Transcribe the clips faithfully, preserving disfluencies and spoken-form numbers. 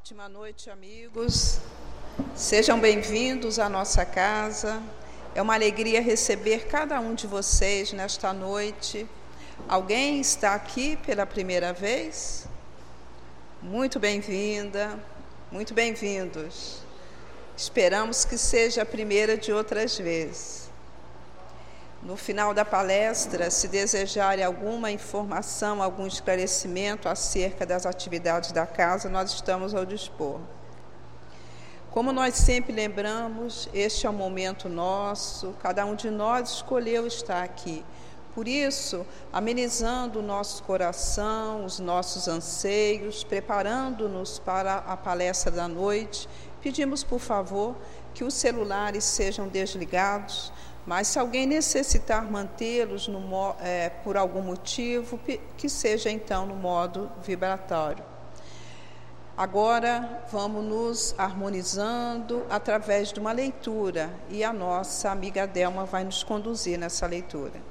Ótima noite, amigos. Sejam bem-vindos à nossa casa. É uma alegria receber cada um de vocês nesta noite. Alguém está aqui pela primeira vez? Muito bem-vinda, muito bem-vindos. Esperamos que seja a primeira de outras vezes. No final da palestra, se desejarem alguma informação, algum esclarecimento acerca das atividades da casa, nós estamos ao dispor. Como nós sempre lembramos, este é um momento nosso, cada um de nós escolheu estar aqui. Por isso, amenizando o nosso coração, os nossos anseios, preparando-nos para a palestra da noite, pedimos, por favor, que os celulares sejam desligados, mas se alguém necessitar mantê-los no, é, por algum motivo, que seja então no modo vibratório. Agora vamos nos harmonizando através de uma leitura e a nossa amiga Delma vai nos conduzir nessa leitura.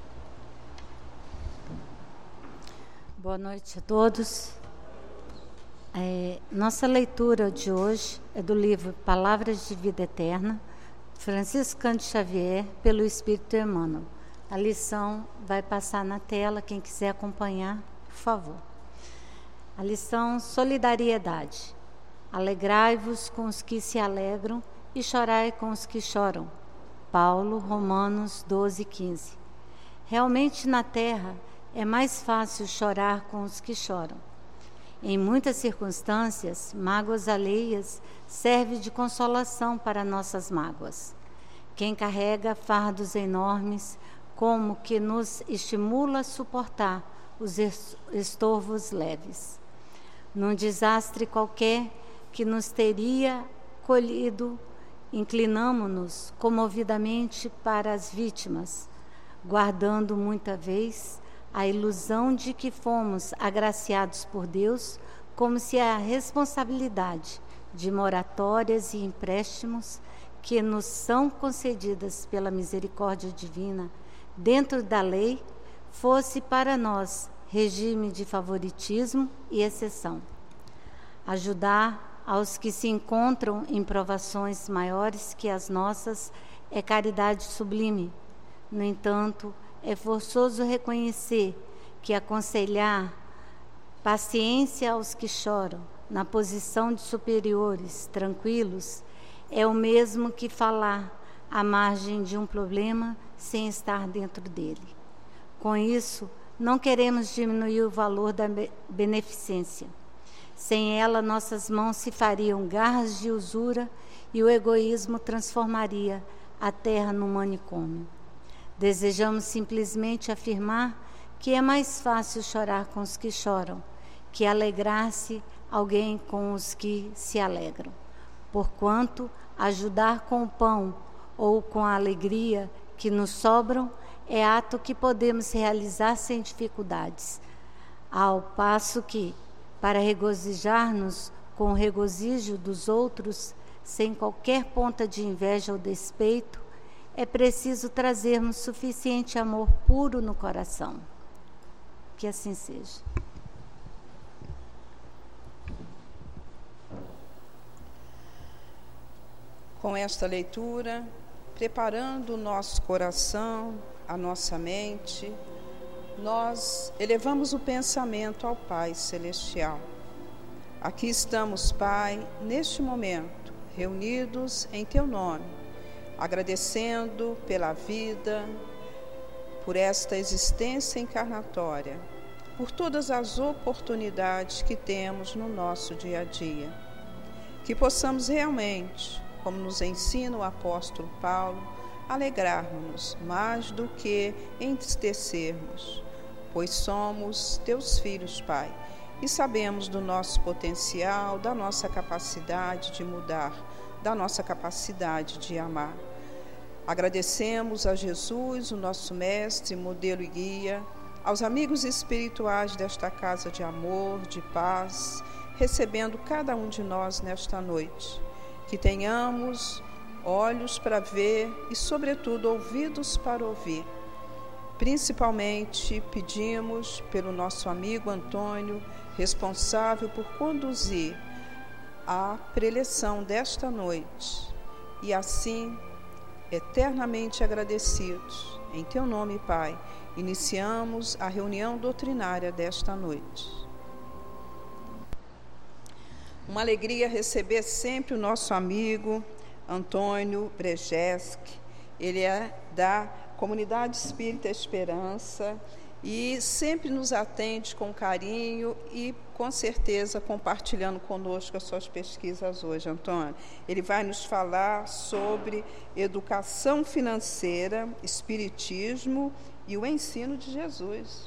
Boa noite a todos. É, nossa leitura de hoje é do livro Palavras de Vida Eterna, Francisco Cândido Xavier, pelo Espírito Emmanuel. A lição vai passar na tela, quem quiser acompanhar, por favor. A lição Solidariedade. Alegrai-vos com os que se alegram e chorai com os que choram. Paulo, Romanos doze, quinze. Realmente na terra é mais fácil chorar com os que choram. Em muitas circunstâncias, mágoas alheias servem de consolação para nossas mágoas. Quem carrega fardos enormes, como que nos estimula a suportar os estorvos leves. Num desastre qualquer que nos teria colhido, inclinamo-nos comovidamente para as vítimas, guardando muita vez a ilusão de que fomos agraciados por Deus, como se a responsabilidade de moratórias e empréstimos que nos são concedidas pela misericórdia divina dentro da lei fosse para nós regime de favoritismo e exceção. Ajudar aos que se encontram em provações maiores que as nossas é caridade sublime. No entanto, é forçoso reconhecer que aconselhar paciência aos que choram, na posição de superiores, tranquilos, é o mesmo que falar à margem de um problema sem estar dentro dele. Com isso, não queremos diminuir o valor da beneficência. Sem ela, nossas mãos se fariam garras de usura e o egoísmo transformaria a terra num manicômio. Desejamos simplesmente afirmar que é mais fácil chorar com os que choram, que alegrar-se alguém com os que se alegram. Porquanto, ajudar com o pão ou com a alegria que nos sobram é ato que podemos realizar sem dificuldades, ao passo que, para regozijar-nos com o regozijo dos outros, sem qualquer ponta de inveja ou despeito, é preciso trazermos suficiente amor puro no coração. Que assim seja. Com esta leitura, preparando o nosso coração, a nossa mente, nós elevamos o pensamento ao Pai Celestial. Aqui estamos, Pai, neste momento, reunidos em Teu nome, agradecendo pela vida, por esta existência encarnatória, por todas as oportunidades que temos no nosso dia a dia. Que possamos realmente, como nos ensina o apóstolo Paulo, alegrarmos-nos mais do que entristecermos, pois somos Teus filhos, Pai, e sabemos do nosso potencial, da nossa capacidade de mudar, da nossa capacidade de amar. Agradecemos a Jesus, o nosso mestre, modelo e guia, aos amigos espirituais desta casa de amor, de paz, recebendo cada um de nós nesta noite. Que tenhamos olhos para ver e, sobretudo, ouvidos para ouvir. Principalmente pedimos pelo nosso amigo Antônio, responsável por conduzir a preleção desta noite e assim, eternamente agradecidos, em Teu nome, Pai, iniciamos a reunião doutrinária desta noite. Uma alegria receber sempre o nosso amigo Antônio Brejeski. Ele é da Comunidade Espírita Esperança e sempre nos atende com carinho e, com certeza, compartilhando conosco as suas pesquisas hoje, Antônio. Ele vai nos falar sobre educação financeira, espiritismo e o ensino de Jesus.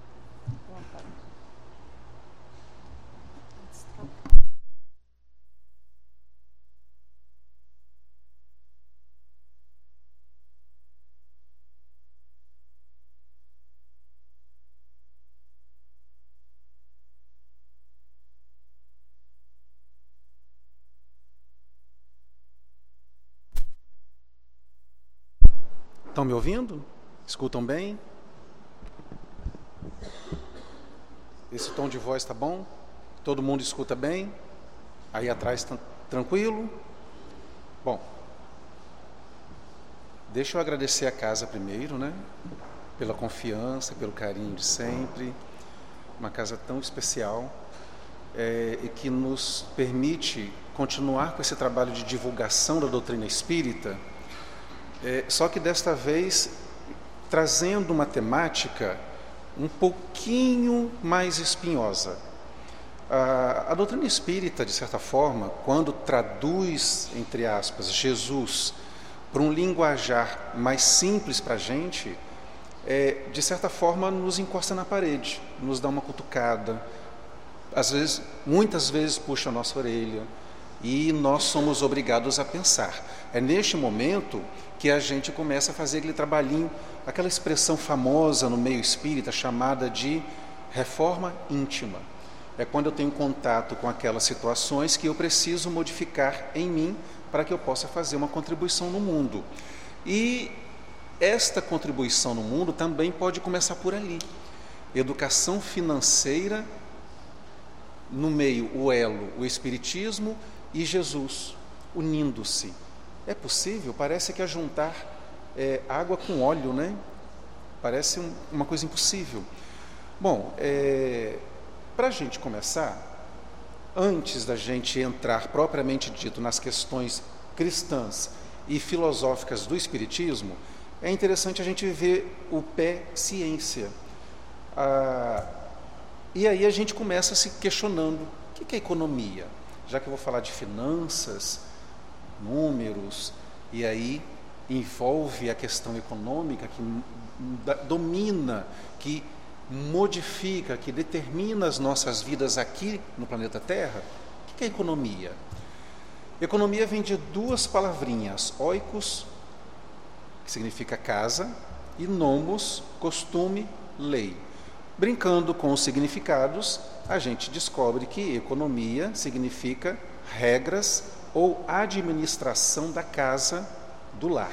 Estão me ouvindo? Escutam bem? Esse tom de voz está bom? Todo mundo escuta bem? Aí atrás está tranquilo? Bom, deixa eu agradecer a casa primeiro, né? Pela confiança, pelo carinho de sempre. Uma casa tão especial é, e que nos permite continuar com esse trabalho de divulgação da doutrina espírita. É, só que desta vez trazendo uma temática um pouquinho mais espinhosa. A, a doutrina espírita, de certa forma, quando traduz, entre aspas, Jesus para um linguajar mais simples para a gente, é, de certa forma nos encosta na parede, nos dá uma cutucada, às vezes, muitas vezes puxa a nossa orelha e nós somos obrigados a pensar. É neste momento que a gente começa a fazer aquele trabalhinho, aquela expressão famosa no meio espírita chamada de reforma íntima. É quando eu tenho contato com aquelas situações que eu preciso modificar em mim para que eu possa fazer uma contribuição no mundo. E esta contribuição no mundo também pode começar por ali. Educação financeira, no meio o elo, o Espiritismo e Jesus, unindo-se. É possível? Parece que é juntar é, água com óleo, né? Parece um, uma coisa impossível. Bom, é, para a gente começar, antes da gente entrar propriamente dito nas questões cristãs e filosóficas do Espiritismo, é interessante a gente ver o pé ciência. Ah, e aí a gente começa se questionando, o que é economia? Já que eu vou falar de finanças, números, e aí envolve a questão econômica que domina, que modifica, que determina as nossas vidas aqui no planeta Terra. O que é economia? Economia vem de duas palavrinhas, oikos, que significa casa, e nomos, costume, lei. Brincando com os significados, a gente descobre que economia significa regras ou administração da casa, do lar.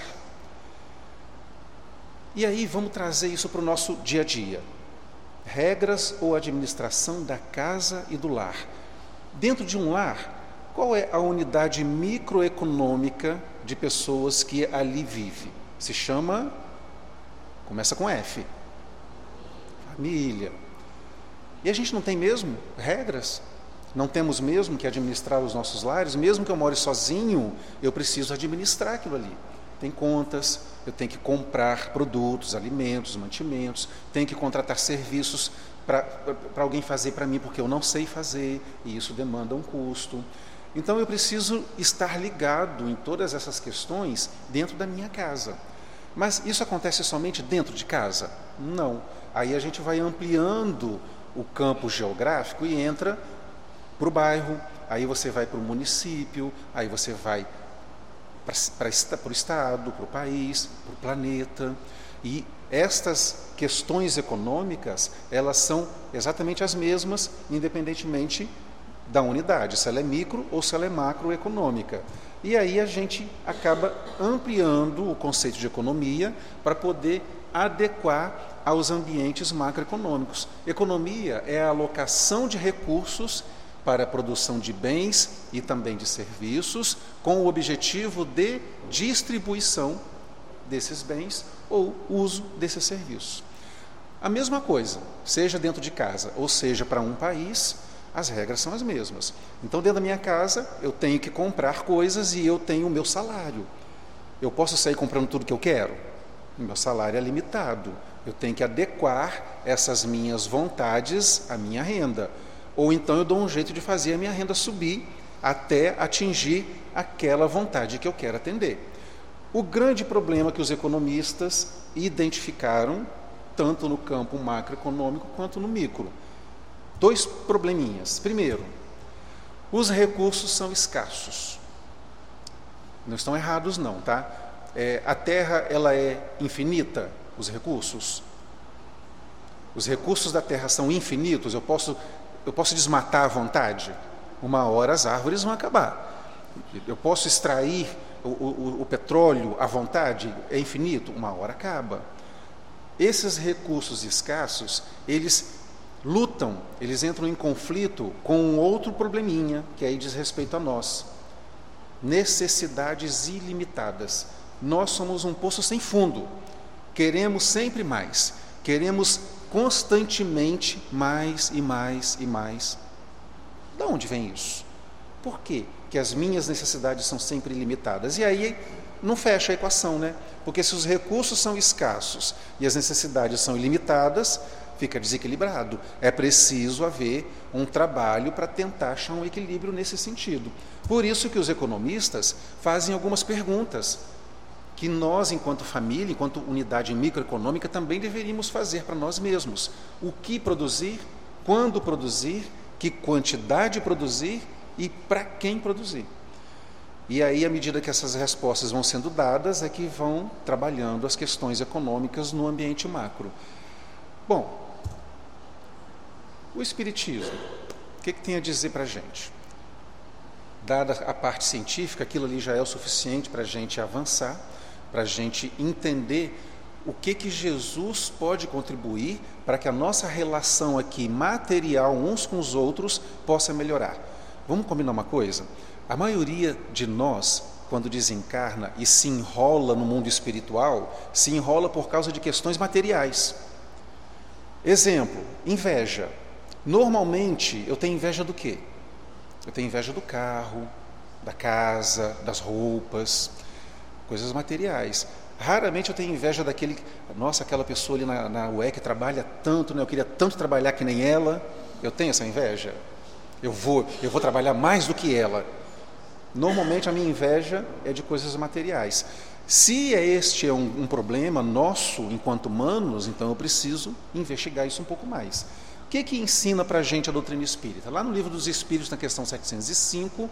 E aí vamos trazer isso para o nosso dia a dia. Regras ou administração da casa e do lar. Dentro de um lar, qual é a unidade microeconômica de pessoas que ali vivem? Se chama, começa com F, família. E a gente não tem mesmo regras? Não temos mesmo que administrar os nossos lares? Mesmo que eu more sozinho, eu preciso administrar aquilo ali. Tem contas, eu tenho que comprar produtos, alimentos, mantimentos, tenho que contratar serviços para alguém fazer para mim, porque eu não sei fazer, e isso demanda um custo. Então eu preciso estar ligado em todas essas questões dentro da minha casa. Mas isso acontece somente dentro de casa? Não. Aí a gente vai ampliando o campo geográfico e entra para o bairro, aí você vai para o município, aí você vai para o estado, para o país, para o planeta. E estas questões econômicas, elas são exatamente as mesmas, independentemente da unidade, se ela é micro ou se ela é macroeconômica. E aí a gente acaba ampliando o conceito de economia para poder adequar aos ambientes macroeconômicos. Economia é a alocação de recursos para a produção de bens e também de serviços, com o objetivo de distribuição desses bens ou uso desses serviços. A mesma coisa, seja dentro de casa ou seja para um país, as regras são as mesmas. Então, dentro da minha casa, eu tenho que comprar coisas e eu tenho o meu salário. Eu posso sair comprando tudo que eu quero? O meu salário é limitado. Eu tenho que adequar essas minhas vontades à minha renda. Ou então eu dou um jeito de fazer a minha renda subir até atingir aquela vontade que eu quero atender. O grande problema que os economistas identificaram, tanto no campo macroeconômico quanto no micro. Dois probleminhas. Primeiro, os recursos são escassos. Não estão errados não, tá? É, a Terra, ela é infinita, os recursos. Os recursos da Terra são infinitos, eu posso, eu posso desmatar à vontade? Uma hora as árvores vão acabar. Eu posso extrair o, o, o petróleo à vontade? É infinito? Uma hora acaba. Esses recursos escassos, eles lutam, eles entram em conflito com um outro probleminha, que aí diz respeito a nós. Necessidades ilimitadas. Nós somos um poço sem fundo. Queremos sempre mais. Queremos constantemente mais e mais e mais. De onde vem isso? Por quê que as minhas necessidades são sempre ilimitadas? E aí não fecha a equação, né? Porque se os recursos são escassos e as necessidades são ilimitadas, fica desequilibrado. É preciso haver um trabalho para tentar achar um equilíbrio nesse sentido. Por isso que os economistas fazem algumas perguntas que nós, enquanto família, enquanto unidade microeconômica, também deveríamos fazer para nós mesmos. O que produzir, quando produzir, que quantidade produzir e para quem produzir. E aí, à medida que essas respostas vão sendo dadas, é que vão trabalhando as questões econômicas no ambiente macro. Bom, o Espiritismo, o que, que tem a dizer para a gente? Dada a parte científica, aquilo ali já é o suficiente para a gente avançar, para a gente entender o que, que Jesus pode contribuir para que a nossa relação aqui material uns com os outros possa melhorar. Vamos combinar uma coisa? A maioria de nós, quando desencarna e se enrola no mundo espiritual, se enrola por causa de questões materiais. Exemplo, inveja. Normalmente, eu tenho inveja do quê? Eu tenho inveja do carro, da casa, das roupas, coisas materiais. Raramente eu tenho inveja daquele, nossa, aquela pessoa ali na, na U E C que trabalha tanto, né? Eu queria tanto trabalhar que nem ela. Eu tenho essa inveja? Eu vou, eu vou trabalhar mais do que ela. Normalmente a minha inveja é de coisas materiais. Se este é um, um problema nosso enquanto humanos, então eu preciso investigar isso um pouco mais. O que que ensina para a gente a doutrina espírita? Lá no Livro dos Espíritos, na questão setecentos e cinco,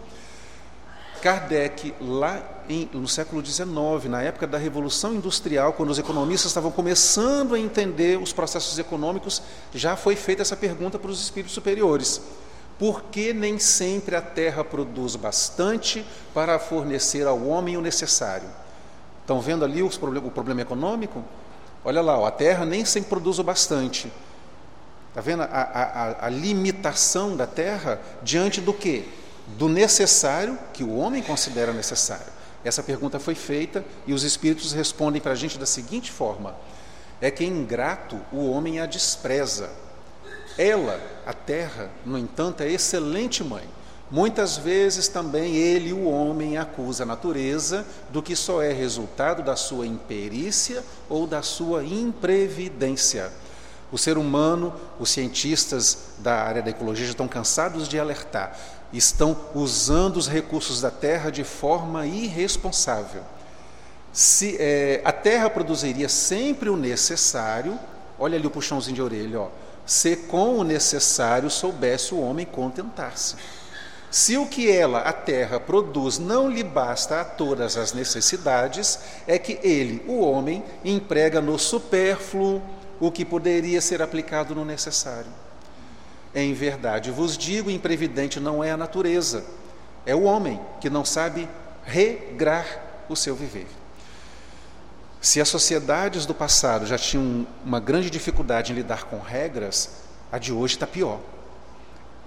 Kardec, lá em, no século dezenove, na época da Revolução Industrial, quando os economistas estavam começando a entender os processos econômicos, já foi feita essa pergunta para os espíritos superiores. Por que nem sempre a terra produz bastante para fornecer ao homem o necessário? Estão vendo ali os problem- o problema econômico? Olha lá, ó, a terra nem sempre produz o bastante. Está vendo a, a, a limitação da terra diante do quê? Do necessário, que o homem considera necessário. Essa pergunta foi feita e os espíritos respondem para a gente da seguinte forma: é que ingrato o homem a despreza. Ela, a terra, no entanto, é excelente mãe. Muitas vezes também ele, o homem, acusa a natureza do que só é resultado da sua imperícia ou da sua imprevidência. O ser humano, os cientistas da área da ecologia já estão cansados de alertar. Estão usando os recursos da terra de forma irresponsável. Se é, a terra produziria sempre o necessário, olha ali o puxãozinho de orelha, ó, se com o necessário soubesse o homem contentar-se. Se o que ela, a terra, produz não lhe basta a todas as necessidades, é que ele, o homem, emprega no supérfluo o que poderia ser aplicado no necessário. Em verdade vos digo, imprevidente não é a natureza, é o homem que não sabe regrar o seu viver. Se as sociedades do passado já tinham uma grande dificuldade em lidar com regras, a de hoje está pior.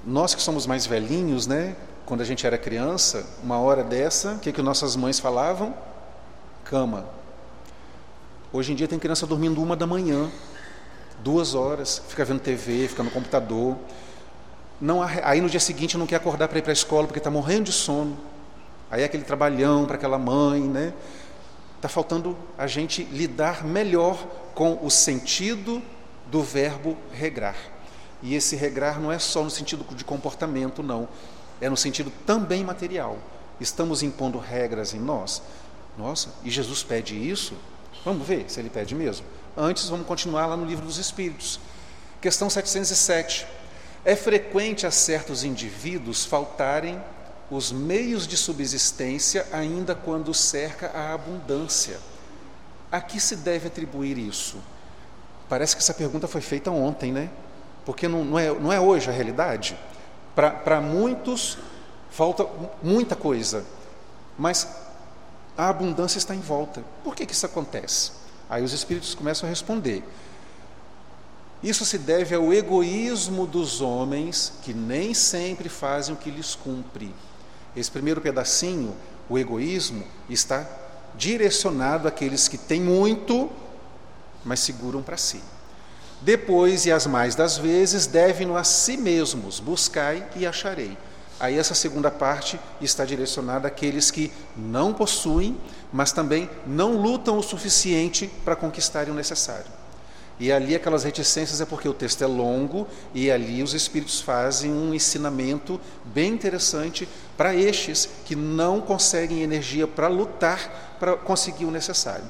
Nós que somos mais velhinhos, né? Quando a gente era criança, uma hora dessa, o que, que nossas mães falavam? Cama. Hoje em dia tem criança dormindo uma da manhã, duas horas, fica vendo T V, fica no computador. Não, aí no dia seguinte não quer acordar para ir para a escola porque está morrendo de sono. Aí é aquele trabalhão para aquela mãe, né? Está faltando a gente lidar melhor com o sentido do verbo regrar. E esse regrar não é só no sentido de comportamento, não. É no sentido também material. Estamos impondo regras em nós. Nossa, e Jesus pede isso? Vamos ver se ele pede mesmo. Antes, vamos continuar lá no Livro dos Espíritos. Questão setecentos e sete. É frequente a certos indivíduos faltarem os meios de subsistência ainda quando cerca a abundância. A que se deve atribuir isso? Parece que essa pergunta foi feita ontem, né? Porque não, não, é, não é hoje a realidade. Para muitos, falta muita coisa, mas a abundância está em volta. Por que que isso acontece? Aí os espíritos começam a responder. Isso se deve ao egoísmo dos homens, que nem sempre fazem o que lhes cumpre. Esse primeiro pedacinho, o egoísmo, está direcionado àqueles que têm muito, mas seguram para si. Depois, e as mais das vezes, devem-no a si mesmos, buscai e acharei. Aí essa segunda parte está direcionada àqueles que não possuem, mas também não lutam o suficiente para conquistarem o necessário. E ali aquelas reticências é porque o texto é longo e ali os espíritos fazem um ensinamento bem interessante para estes que não conseguem energia para lutar para conseguir o necessário.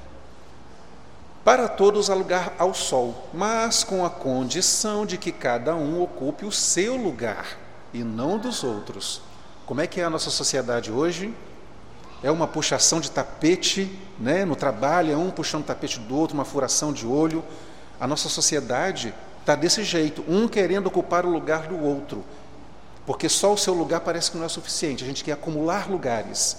Para todos há lugar ao sol, mas com a condição de que cada um ocupe o seu lugar e não dos outros. Como é que é a nossa sociedade hoje? É uma puxação de tapete, né? No trabalho, é um puxando o tapete do outro, uma furação de olho. A nossa sociedade está desse jeito, um querendo ocupar o lugar do outro, porque só o seu lugar parece que não é suficiente, a gente quer acumular lugares.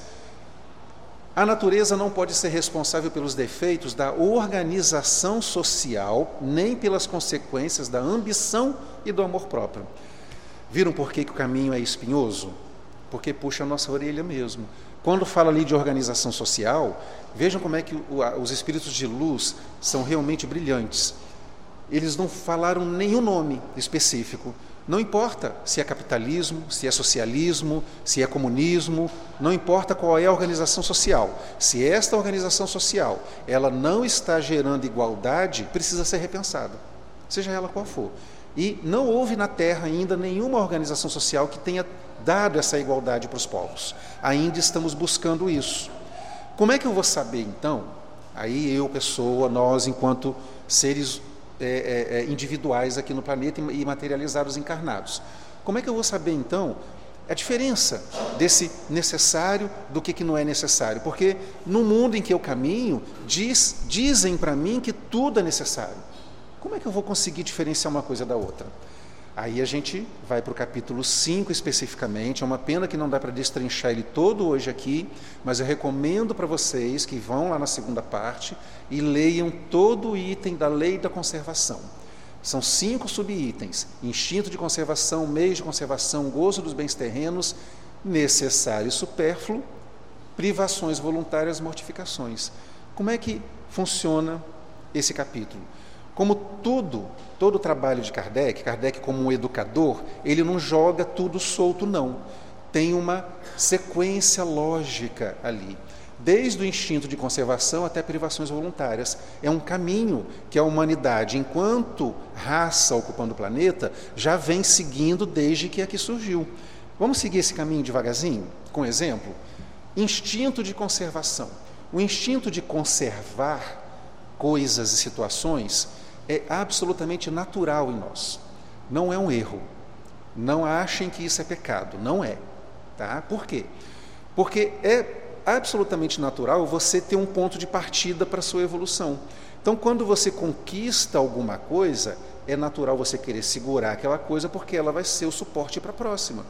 A natureza não pode ser responsável pelos defeitos da organização social, nem pelas consequências da ambição e do amor próprio. Viram por que que o caminho é espinhoso? Porque puxa a nossa orelha mesmo. Quando fala ali de organização social, vejam como é que os espíritos de luz são realmente brilhantes. Eles não falaram nenhum nome específico. Não importa se é capitalismo, se é socialismo, se é comunismo, não importa qual é a organização social. Se esta organização social ela não está gerando igualdade, precisa ser repensada, seja ela qual for. E não houve na Terra ainda nenhuma organização social que tenha dado essa igualdade para os povos. Ainda estamos buscando isso. Como é que eu vou saber, então? Aí eu, pessoa, nós, enquanto seres é, é, individuais aqui no planeta e materializados encarnados. Como é que eu vou saber, então, a diferença desse necessário do que, que não é necessário? Porque no mundo em que eu caminho, diz, dizem para mim que tudo é necessário. Como é que eu vou conseguir diferenciar uma coisa da outra? Aí a gente vai para o capítulo cinco especificamente. É uma pena que não dá para destrinchar ele todo hoje aqui, mas eu recomendo para vocês que vão lá na segunda parte e leiam todo o item da lei da conservação. São cinco subitens: instinto de conservação, meios de conservação, gozo dos bens terrenos, necessário e supérfluo, privações voluntárias, mortificações. Como é que funciona esse capítulo? Como tudo, todo o trabalho de Kardec, Kardec como um educador, ele não joga tudo solto, não. Tem uma sequência lógica ali. Desde o instinto de conservação até privações voluntárias. É um caminho que a humanidade, enquanto raça ocupando o planeta, já vem seguindo desde que aqui surgiu. Vamos seguir esse caminho devagarzinho? Com exemplo, instinto de conservação. O instinto de conservar coisas e situações é absolutamente natural em nós. Não é um erro. Não achem que isso é pecado. Não é. Tá? Por quê? Porque é absolutamente natural você ter um ponto de partida para a sua evolução. Então, quando você conquista alguma coisa, é natural você querer segurar aquela coisa porque ela vai ser o suporte para a próxima.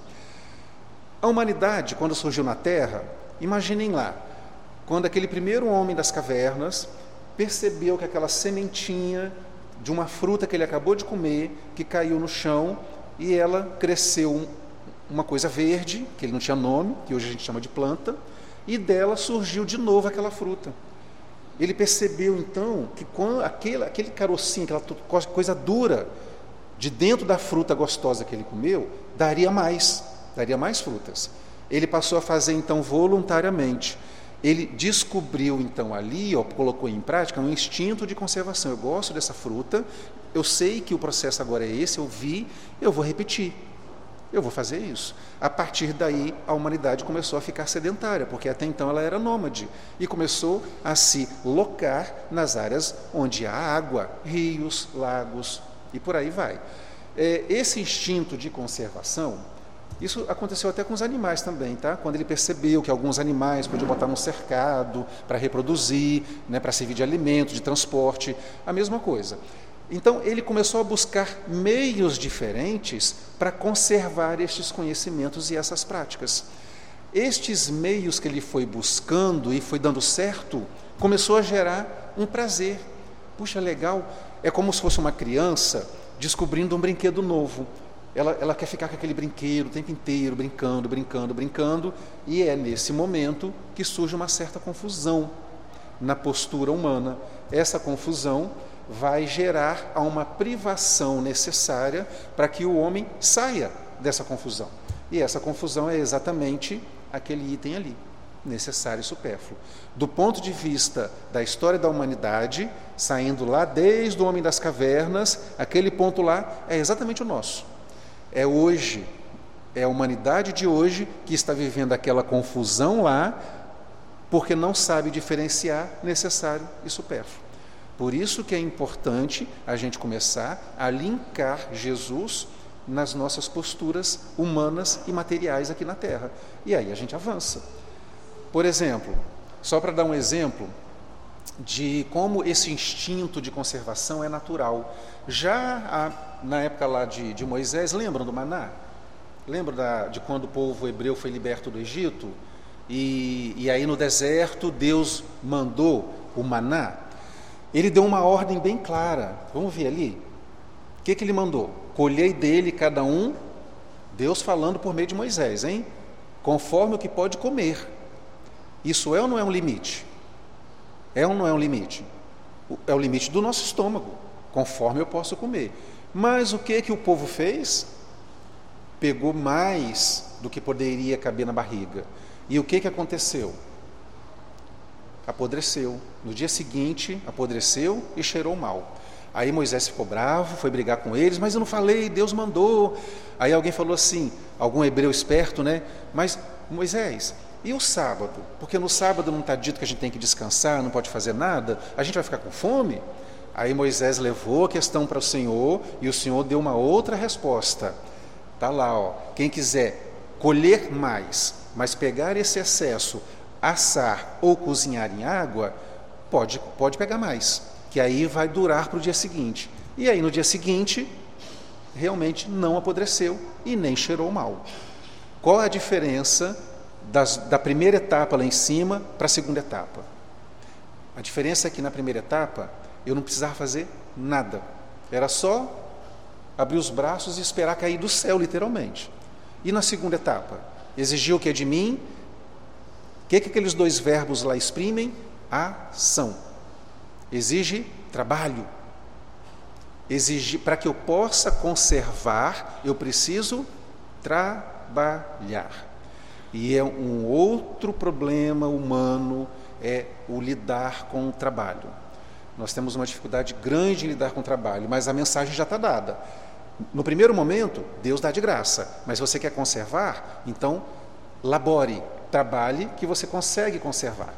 A humanidade, quando surgiu na Terra, imaginem lá, quando aquele primeiro homem das cavernas percebeu que aquela sementinha de uma fruta que ele acabou de comer, que caiu no chão, e ela cresceu uma coisa verde, que ele não tinha nome, que hoje a gente chama de planta, e dela surgiu de novo aquela fruta. Ele percebeu então que quando aquele, aquele carocinho, aquela coisa dura, de dentro da fruta gostosa que ele comeu, daria mais, daria mais frutas. Ele passou a fazer então voluntariamente. Ele descobriu então ali, ó, colocou em prática um instinto de conservação. Eu gosto dessa fruta, eu sei que o processo agora é esse, eu vi, eu vou repetir. Eu vou fazer isso. A partir daí, a humanidade começou a ficar sedentária, porque até então ela era nômade, e começou a se locar nas áreas onde há água, rios, lagos, e por aí vai. É, esse instinto de conservação, isso aconteceu até com os animais também, tá? Quando ele percebeu que alguns animais podiam botar num cercado para reproduzir, né, para servir de alimento, de transporte, a mesma coisa. Então, ele começou a buscar meios diferentes para conservar estes conhecimentos e essas práticas. Estes meios que ele foi buscando e foi dando certo, começou a gerar um prazer. Puxa, legal, é como se fosse uma criança descobrindo um brinquedo novo. Ela, ela quer ficar com aquele brinquedo o tempo inteiro, brincando, brincando, brincando, e é nesse momento que surge uma certa confusão na postura humana. Essa confusão vai gerar uma privação necessária para que o homem saia dessa confusão. E essa confusão é exatamente aquele item ali, necessário e supérfluo. Do ponto de vista da história da humanidade, saindo lá desde o homem das cavernas, aquele ponto lá é exatamente o nosso. É hoje, é a humanidade de hoje que está vivendo aquela confusão lá, porque não sabe diferenciar necessário e supérfluo. Por isso que é importante a gente começar a linkar Jesus nas nossas posturas humanas e materiais aqui na Terra. E aí a gente avança. Por exemplo, só para dar um exemplo de como esse instinto de conservação é natural. Já a, na época lá de, de Moisés, lembram do maná? Lembram da, de quando o povo hebreu foi liberto do Egito? E, e aí no deserto Deus mandou o maná. Ele deu uma ordem bem clara. Vamos ver ali? O que, que ele mandou? Colhei dele cada um, Deus falando por meio de Moisés, hein? Conforme o que pode comer. Isso é ou não é um limite? É ou não é um limite? É o limite do nosso estômago, conforme eu posso comer. Mas o que, que o povo fez? Pegou mais do que poderia caber na barriga. E o que, que aconteceu? Apodreceu. No dia seguinte, apodreceu e cheirou mal. Aí Moisés ficou bravo, foi brigar com eles, mas eu não falei, Deus mandou. Aí alguém falou assim, algum hebreu esperto, né? Mas Moisés, e o sábado? Porque no sábado não está dito que a gente tem que descansar, não pode fazer nada, a gente vai ficar com fome? Aí Moisés levou a questão para o Senhor e o Senhor deu uma outra resposta. Está lá, ó, quem quiser colher mais, mas pegar esse excesso, assar ou cozinhar em água, pode, pode pegar mais, que aí vai durar para o dia seguinte. E aí no dia seguinte, realmente não apodreceu e nem cheirou mal. Qual é a diferença das, da primeira etapa lá em cima para a segunda etapa? A diferença é que na primeira etapa, eu não precisava fazer nada. Era só abrir os braços e esperar cair do céu, literalmente. E na segunda etapa, exigiu o que é de mim? O que, que aqueles dois verbos lá exprimem? Ação. Exige trabalho. Exige, para que eu possa conservar, eu preciso trabalhar. E é um outro problema humano, é o lidar com o trabalho. Nós temos uma dificuldade grande em lidar com o trabalho, mas a mensagem já está dada. No primeiro momento, Deus dá de graça, mas se você quer conservar, então labore, trabalhe, que você consegue conservar.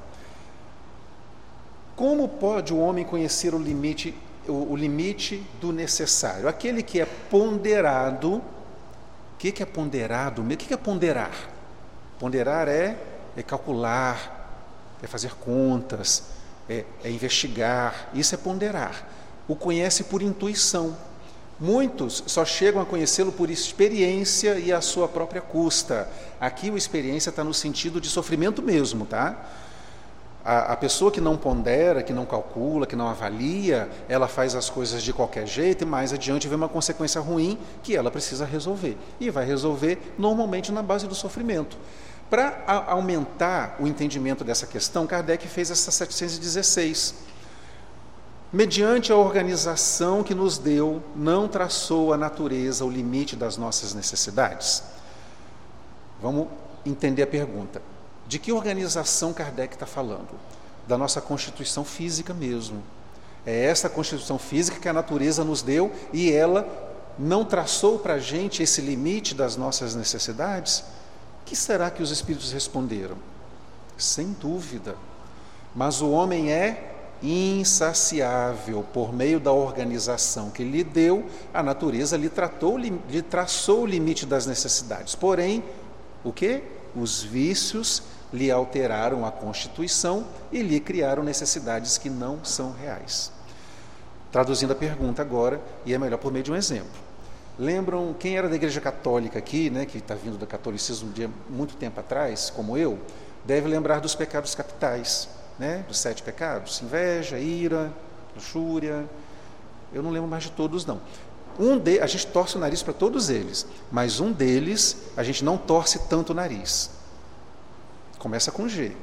Como pode o homem conhecer o limite, o, o limite do necessário? Aquele que é ponderado. O que, que é ponderado? O que, que é ponderar? Ponderar é, é calcular, é fazer contas, é, é investigar. Isso é ponderar. O conhece por intuição. Muitos só chegam a conhecê-lo por experiência e à sua própria custa. Aqui a experiência está no sentido de sofrimento mesmo, tá? A, a pessoa que não pondera, que não calcula, que não avalia, ela faz as coisas de qualquer jeito e mais adiante vem uma consequência ruim que ela precisa resolver. E vai resolver normalmente na base do sofrimento. Para aumentar o entendimento dessa questão, Kardec fez essa setecentos e dezesseis. Mediante a organização que nos deu, não traçou a natureza o limite das nossas necessidades? Vamos entender a pergunta. De que organização Kardec está falando? Da nossa constituição física mesmo. É essa constituição física que a natureza nos deu e ela não traçou para a gente esse limite das nossas necessidades? O que será que os espíritos responderam? Sem dúvida. Mas o homem é insaciável. Por meio da organização que lhe deu, a natureza lhe, tratou, lhe traçou o limite das necessidades. Porém, o quê? Os vícios lhe alteraram a constituição e lhe criaram necessidades que não são reais. Traduzindo a pergunta agora, e é melhor por meio de um exemplo. Lembram quem era da Igreja Católica aqui, né, que está vindo do catolicismo de muito tempo atrás, como eu, deve lembrar dos pecados capitais, né, dos sete pecados: inveja, ira, luxúria. Eu não lembro mais de todos, não. Um de, a gente torce o nariz para todos eles, mas um deles a gente não torce tanto o nariz. Começa com G.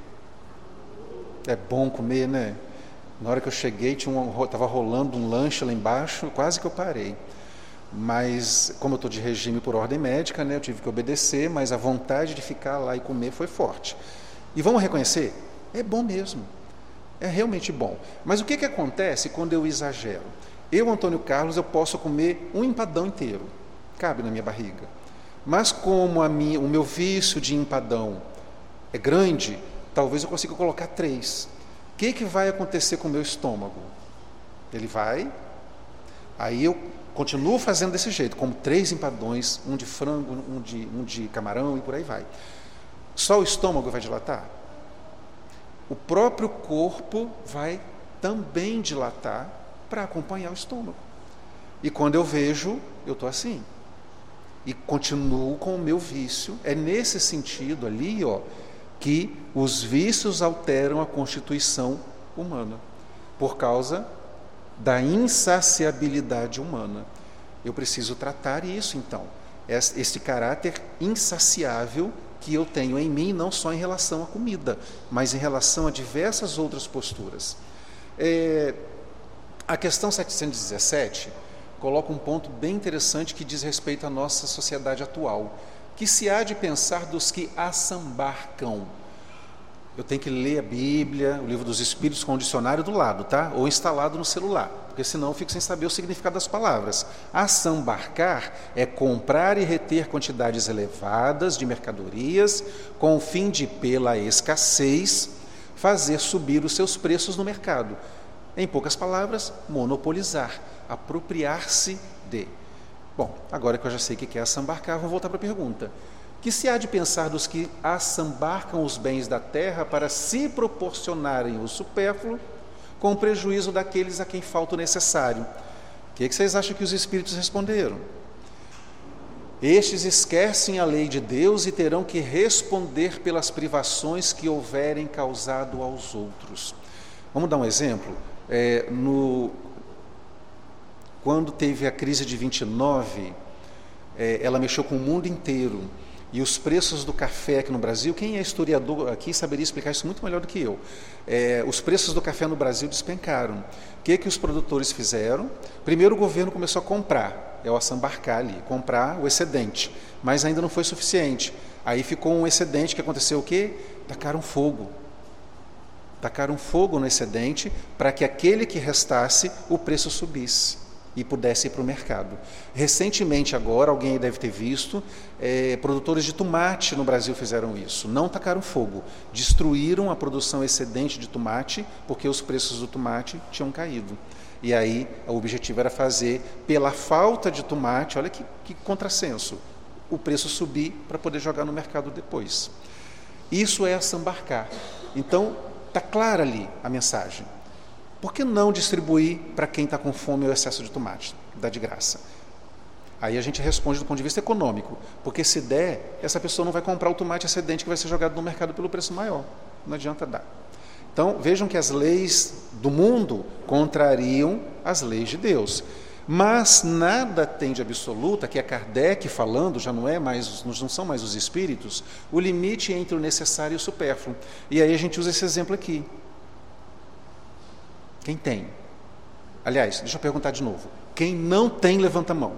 É bom comer, né? Na hora que eu cheguei, estava um, rolando um lanche lá embaixo, quase que eu parei. Mas, como eu estou de regime por ordem médica, né, eu tive que obedecer, mas a vontade de ficar lá e comer foi forte. E vamos reconhecer? É bom mesmo. É realmente bom. Mas o que, que acontece quando eu exagero? Eu, Antônio Carlos, eu posso comer um empadão inteiro. Cabe na minha barriga. Mas como a minha, o meu vício de empadão é grande, talvez eu consiga colocar três. O que, que vai acontecer com o meu estômago? Ele vai... Aí eu continuo fazendo desse jeito, como três empadões, um de frango, um de, um de camarão e por aí vai. Só o estômago vai dilatar? O próprio corpo vai também dilatar para acompanhar o estômago. E quando eu vejo, eu estou assim. E continuo com o meu vício. É nesse sentido ali, ó, que os vícios alteram a constituição humana, por causa da insaciabilidade humana. Eu preciso tratar isso, então. Esse caráter insaciável que eu tenho em mim, não só em relação à comida, mas em relação a diversas outras posturas. É, a questão setecentos e dezessete coloca um ponto bem interessante que diz respeito à nossa sociedade atual. Que se há de pensar dos que assambarcam? Eu tenho que ler a Bíblia, o Livro dos Espíritos com o dicionário do lado, tá? Ou instalado no celular, porque senão eu fico sem saber o significado das palavras. Assambarcar é comprar e reter quantidades elevadas de mercadorias com o fim de, pela escassez, fazer subir os seus preços no mercado. Em poucas palavras, monopolizar, apropriar-se de. Bom, agora que eu já sei o que é assambarcar, vamos voltar para a pergunta. Que se há de pensar dos que assambarcam os bens da terra para se proporcionarem o supérfluo, com prejuízo daqueles a quem falta o necessário? O que, é que vocês acham que os espíritos responderam? Estes esquecem a lei de Deus e terão que responder pelas privações que houverem causado aos outros. Vamos dar um exemplo? É, no, quando teve a crise de vinte e nove, é, ela mexeu com o mundo inteiro. E os preços do café aqui no Brasil, quem é historiador aqui saberia explicar isso muito melhor do que eu. É, os preços do café no Brasil despencaram. O que, que os produtores fizeram? Primeiro o governo começou a comprar, é o assambarcar ali, comprar o excedente, mas ainda não foi suficiente. Aí ficou um excedente, que aconteceu o quê? Tacaram fogo. Tacaram fogo no excedente para que aquele que restasse, o preço subisse e pudesse ir para o mercado. Recentemente agora, alguém deve ter visto, é, produtores de tomate no Brasil fizeram isso. Não tacaram fogo, destruíram a produção excedente de tomate, porque os preços do tomate tinham caído. E aí o objetivo era fazer, pela falta de tomate, olha que, que contrassenso, o preço subir para poder jogar no mercado depois. Isso é assambarcar. Então, está clara ali a mensagem. Por que não distribuir para quem está com fome o excesso de tomate? Dá de graça. Aí a gente responde do ponto de vista econômico, porque se der, essa pessoa não vai comprar o tomate excedente que vai ser jogado no mercado pelo preço maior. Não adianta dar. Então, vejam que as leis do mundo contrariam as leis de Deus. Mas nada tem de absoluto, aqui é Kardec falando, já não é mais, não são mais os espíritos, o limite entre o necessário e o supérfluo. E aí a gente usa esse exemplo aqui. Quem tem? Aliás, deixa eu perguntar de novo. Quem não tem, levanta a mão.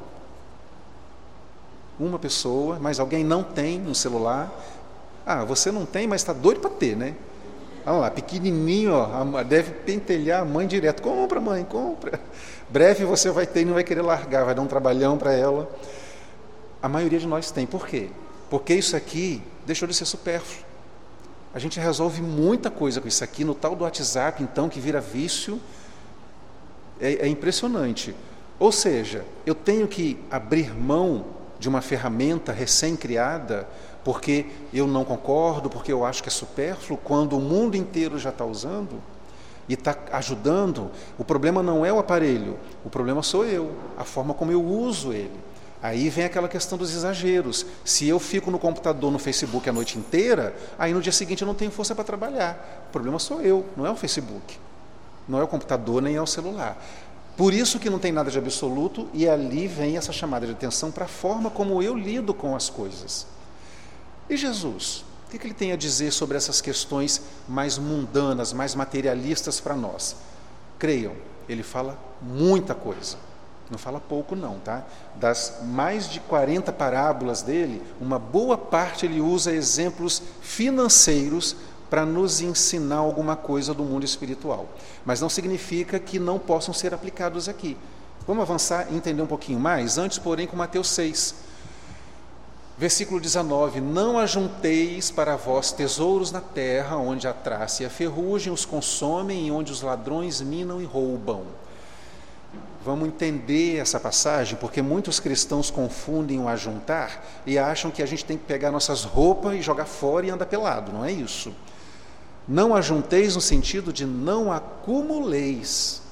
Uma pessoa, mas alguém não tem um celular. Ah, você não tem, mas está doido para ter, né? Olha lá, pequenininho, ó, deve pentelhar a mãe direto. Compra, mãe, compra. Breve você vai ter e não vai querer largar, vai dar um trabalhão para ela. A maioria de nós tem. Por quê? Porque isso aqui deixou de ser supérfluo. A gente resolve muita coisa com isso aqui. No tal do WhatsApp, então, que vira vício, é, é impressionante. Ou seja, eu tenho que abrir mão de uma ferramenta recém-criada porque eu não concordo, porque eu acho que é supérfluo, quando o mundo inteiro já está usando e está ajudando. O problema não é o aparelho, o problema sou eu, a forma como eu uso ele. Aí vem aquela questão dos exageros. Se eu fico no computador, no Facebook a noite inteira, aí no dia seguinte eu não tenho força para trabalhar. O problema sou eu, não é o Facebook, não é o computador, nem é o celular. Por isso que não tem nada de absoluto, e ali vem essa chamada de atenção para a forma como eu lido com as coisas. E Jesus, o que ele tem a dizer sobre essas questões mais mundanas, mais materialistas para nós? Creiam, ele fala muita coisa, não fala pouco não, tá? Das mais de quarenta parábolas dele, uma boa parte ele usa exemplos financeiros para nos ensinar alguma coisa do mundo espiritual. Mas não significa que não possam ser aplicados aqui. Vamos avançar e entender um pouquinho mais, antes, porém, com Mateus seis. Versículo dezenove, não ajunteis para vós tesouros na terra, onde a traça e a ferrugem os consomem e onde os ladrões minam e roubam. Vamos entender essa passagem, porque muitos cristãos confundem o ajuntar e acham que a gente tem que pegar nossas roupas e jogar fora e andar pelado, não é isso. Não ajunteis no sentido de não acumuleis.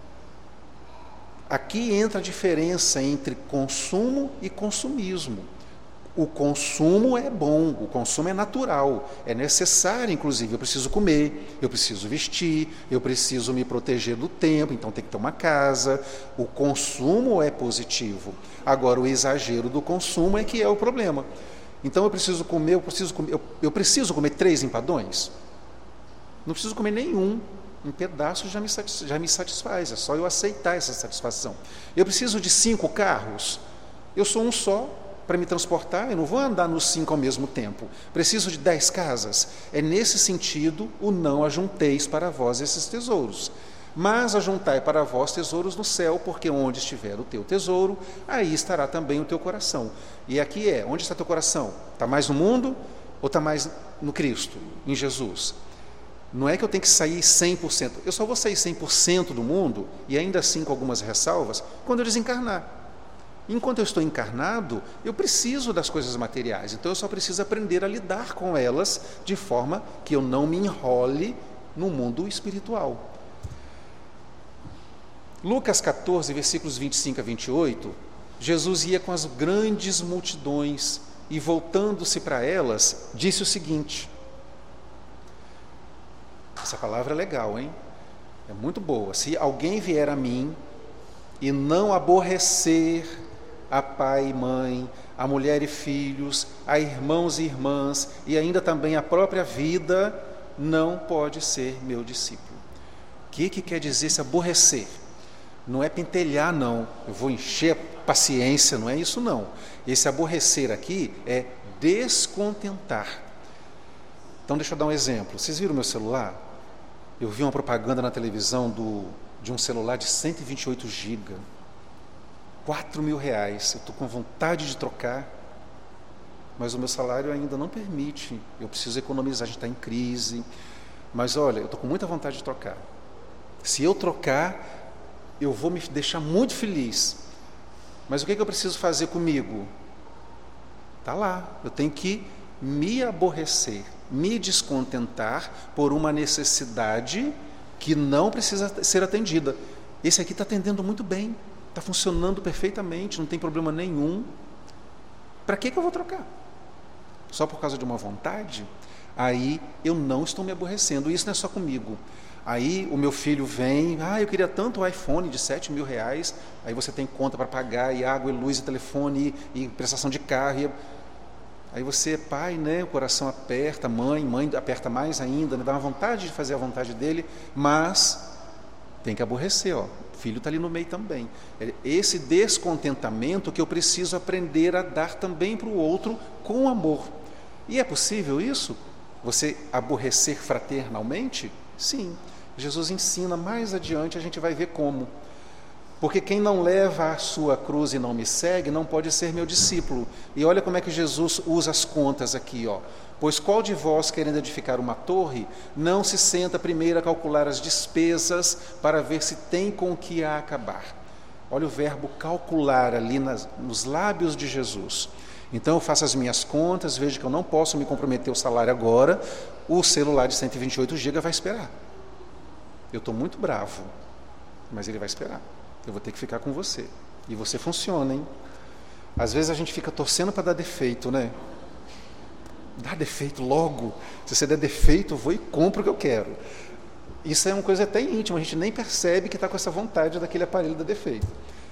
Aqui entra a diferença entre consumo e consumismo. O consumo é bom, o consumo é natural, é necessário, inclusive, eu preciso comer, eu preciso vestir, eu preciso me proteger do tempo, então tem que ter uma casa. O consumo é positivo. Agora, o exagero do consumo é que é o problema. Então, eu preciso comer, eu preciso comer, eu, eu preciso comer três empadões? Não preciso comer nenhum, um pedaço já me, satisfaz, já me satisfaz, é só eu aceitar essa satisfação. Eu preciso de cinco carros? Eu sou um só. Para me transportar, eu não vou andar nos cinco ao mesmo tempo. Preciso de dez casas? É nesse sentido o não ajunteis para vós esses tesouros. Mas ajuntai para vós tesouros no céu, porque onde estiver o teu tesouro, aí estará também o teu coração. E aqui é, onde está teu coração? Está mais no mundo ou está mais no Cristo, em Jesus? Não é que eu tenho que sair cem por cento. Eu só vou sair cem por cento do mundo, e ainda assim com algumas ressalvas, quando eu desencarnar. Enquanto eu estou encarnado, eu preciso das coisas materiais, então eu só preciso aprender a lidar com elas de forma que eu não me enrole no mundo espiritual. Lucas catorze, versículos vinte e cinco a vinte e oito, Jesus ia com as grandes multidões e, voltando-se para elas, disse o seguinte, essa palavra é legal, hein? É muito boa. Se alguém vier a mim e não aborrecer a pai e mãe, a mulher e filhos, a irmãos e irmãs, e ainda também a própria vida, não pode ser meu discípulo. O que, que quer dizer se aborrecer? Não é pentelhar, não. Eu vou encher a paciência, não é isso, não. Esse aborrecer aqui é descontentar. Então, deixa eu dar um exemplo. Vocês viram meu celular? Eu vi uma propaganda na televisão do, de um celular de cento e vinte e oito gigas. quatro mil reais, eu estou com vontade de trocar, mas o meu salário ainda não permite, eu preciso economizar, a gente está em crise, mas olha, eu estou com muita vontade de trocar. Se eu trocar, eu vou me deixar muito feliz, mas o que, que eu preciso fazer comigo? Está lá, eu tenho que me aborrecer, me descontentar por uma necessidade que não precisa ser atendida. Esse aqui está atendendo muito bem, está funcionando perfeitamente, não tem problema nenhum. Para que que eu vou trocar? Só por causa de uma vontade? aí eu não estou me aborrecendo. Isso não é só comigo. Aí o meu filho vem, ah, eu queria tanto o iPhone de sete mil reais, aí você tem conta para pagar, e água, e luz, e telefone, e, e prestação de carro, e... aí você é pai, né? O coração aperta, mãe, mãe aperta mais ainda, né? Dá uma vontade de fazer a vontade dele, mas tem que aborrecer, ó. O filho está ali no meio também. Esse descontentamento que eu preciso aprender a dar também para o outro com amor. E é possível isso? Você aborrecer fraternalmente? Sim. Jesus ensina mais adiante, a gente vai ver como. Porque quem não leva a sua cruz e não me segue, não pode ser meu discípulo. E olha como é que Jesus usa as contas aqui, ó. Pois qual de vós, querendo edificar uma torre, não se senta primeiro a calcular as despesas para ver se tem com o que a acabar? Olha o verbo calcular ali nas, nos lábios de Jesus. Então eu faço as minhas contas, vejo que eu não posso me comprometer o salário agora, o celular de cento e vinte e oito gigas vai esperar. Eu estou muito bravo, mas ele vai esperar. Eu vou ter que ficar com você. E você funciona, hein? Às vezes a gente fica torcendo para dar defeito, né? Dá defeito logo. Se você der defeito, eu vou e compro o que eu quero. Isso é uma coisa até íntima, a gente nem percebe que está com essa vontade daquele aparelho dar defeito.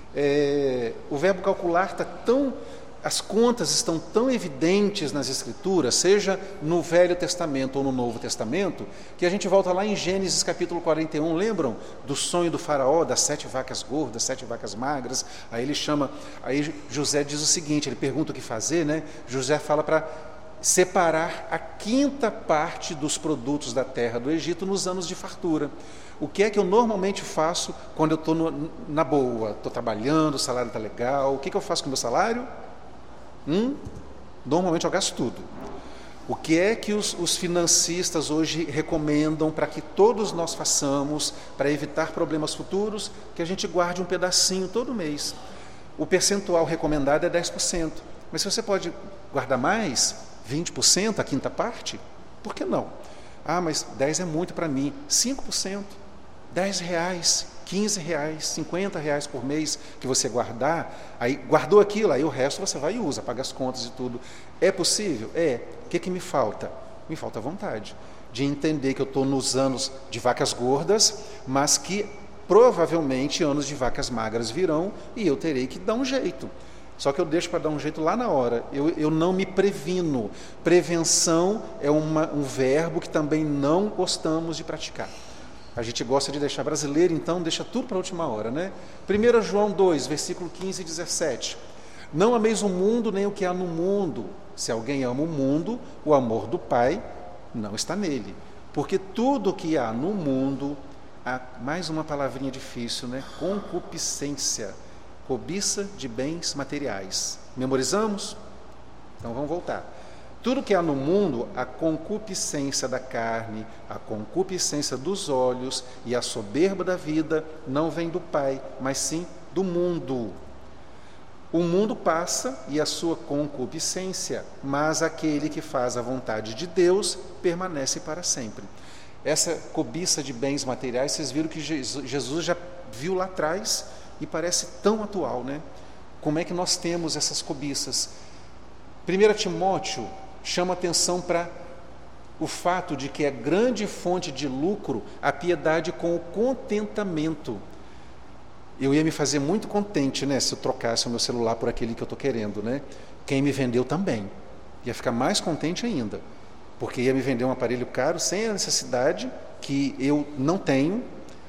É, o verbo calcular está tão... As contas estão tão evidentes nas Escrituras, seja no Velho Testamento ou no Novo Testamento, que a gente volta lá em Gênesis capítulo quarenta e um, lembram do sonho do faraó, das sete vacas gordas, sete vacas magras? Aí ele chama, aí José diz o seguinte, ele pergunta o que fazer, né? José fala para separar a quinta parte dos produtos da terra do Egito nos anos de fartura. O que é que eu normalmente faço quando eu estou na boa? Estou trabalhando, o salário está legal, o que, que eu faço com o meu salário? Hum? Normalmente eu gasto tudo. O que é que os, os financistas hoje recomendam para que todos nós façamos, para evitar problemas futuros? Que a gente guarde um pedacinho todo mês. O percentual recomendado é dez por cento. Mas se você pode guardar mais, vinte por cento, a quinta parte, por que não? Ah, mas dez é muito para mim. cinco por cento, dez reais, quinze reais, cinquenta reais por mês que você guardar, aí guardou aquilo, aí o resto você vai e usa, paga as contas e tudo. É possível? É. O que, que me falta? Me falta vontade de entender que eu estou nos anos de vacas gordas, mas que provavelmente anos de vacas magras virão e eu terei que dar um jeito. Só que eu deixo para dar um jeito lá na hora, eu, eu não me previno. Prevenção é uma, um verbo que também não gostamos de praticar. A gente gosta de deixar brasileiro, então deixa tudo para a última hora, né? primeiro João dois, versículo quinze e dezessete. Não ameis o mundo, nem o que há no mundo. Se alguém ama o mundo, o amor do Pai não está nele. Porque tudo o que há no mundo, há mais uma palavrinha difícil, né? Concupiscência, cobiça de bens materiais. Memorizamos? Então vamos voltar. Tudo que há no mundo, a concupiscência da carne, a concupiscência dos olhos e a soberba da vida, não vem do Pai, mas sim do mundo. O mundo passa e a sua concupiscência, mas aquele que faz a vontade de Deus permanece para sempre. Essa cobiça de bens materiais, vocês viram que Jesus já viu lá atrás e parece tão atual, né? Como é que nós temos essas cobiças? primeiro Timóteo chama atenção para o fato de que é grande fonte de lucro a piedade com o contentamento. Eu ia me fazer muito contente, né, se eu trocasse o meu celular por aquele que eu estou querendo, né? Quem me vendeu também. Ia ficar mais contente ainda, porque ia me vender um aparelho caro sem a necessidade que eu não tenho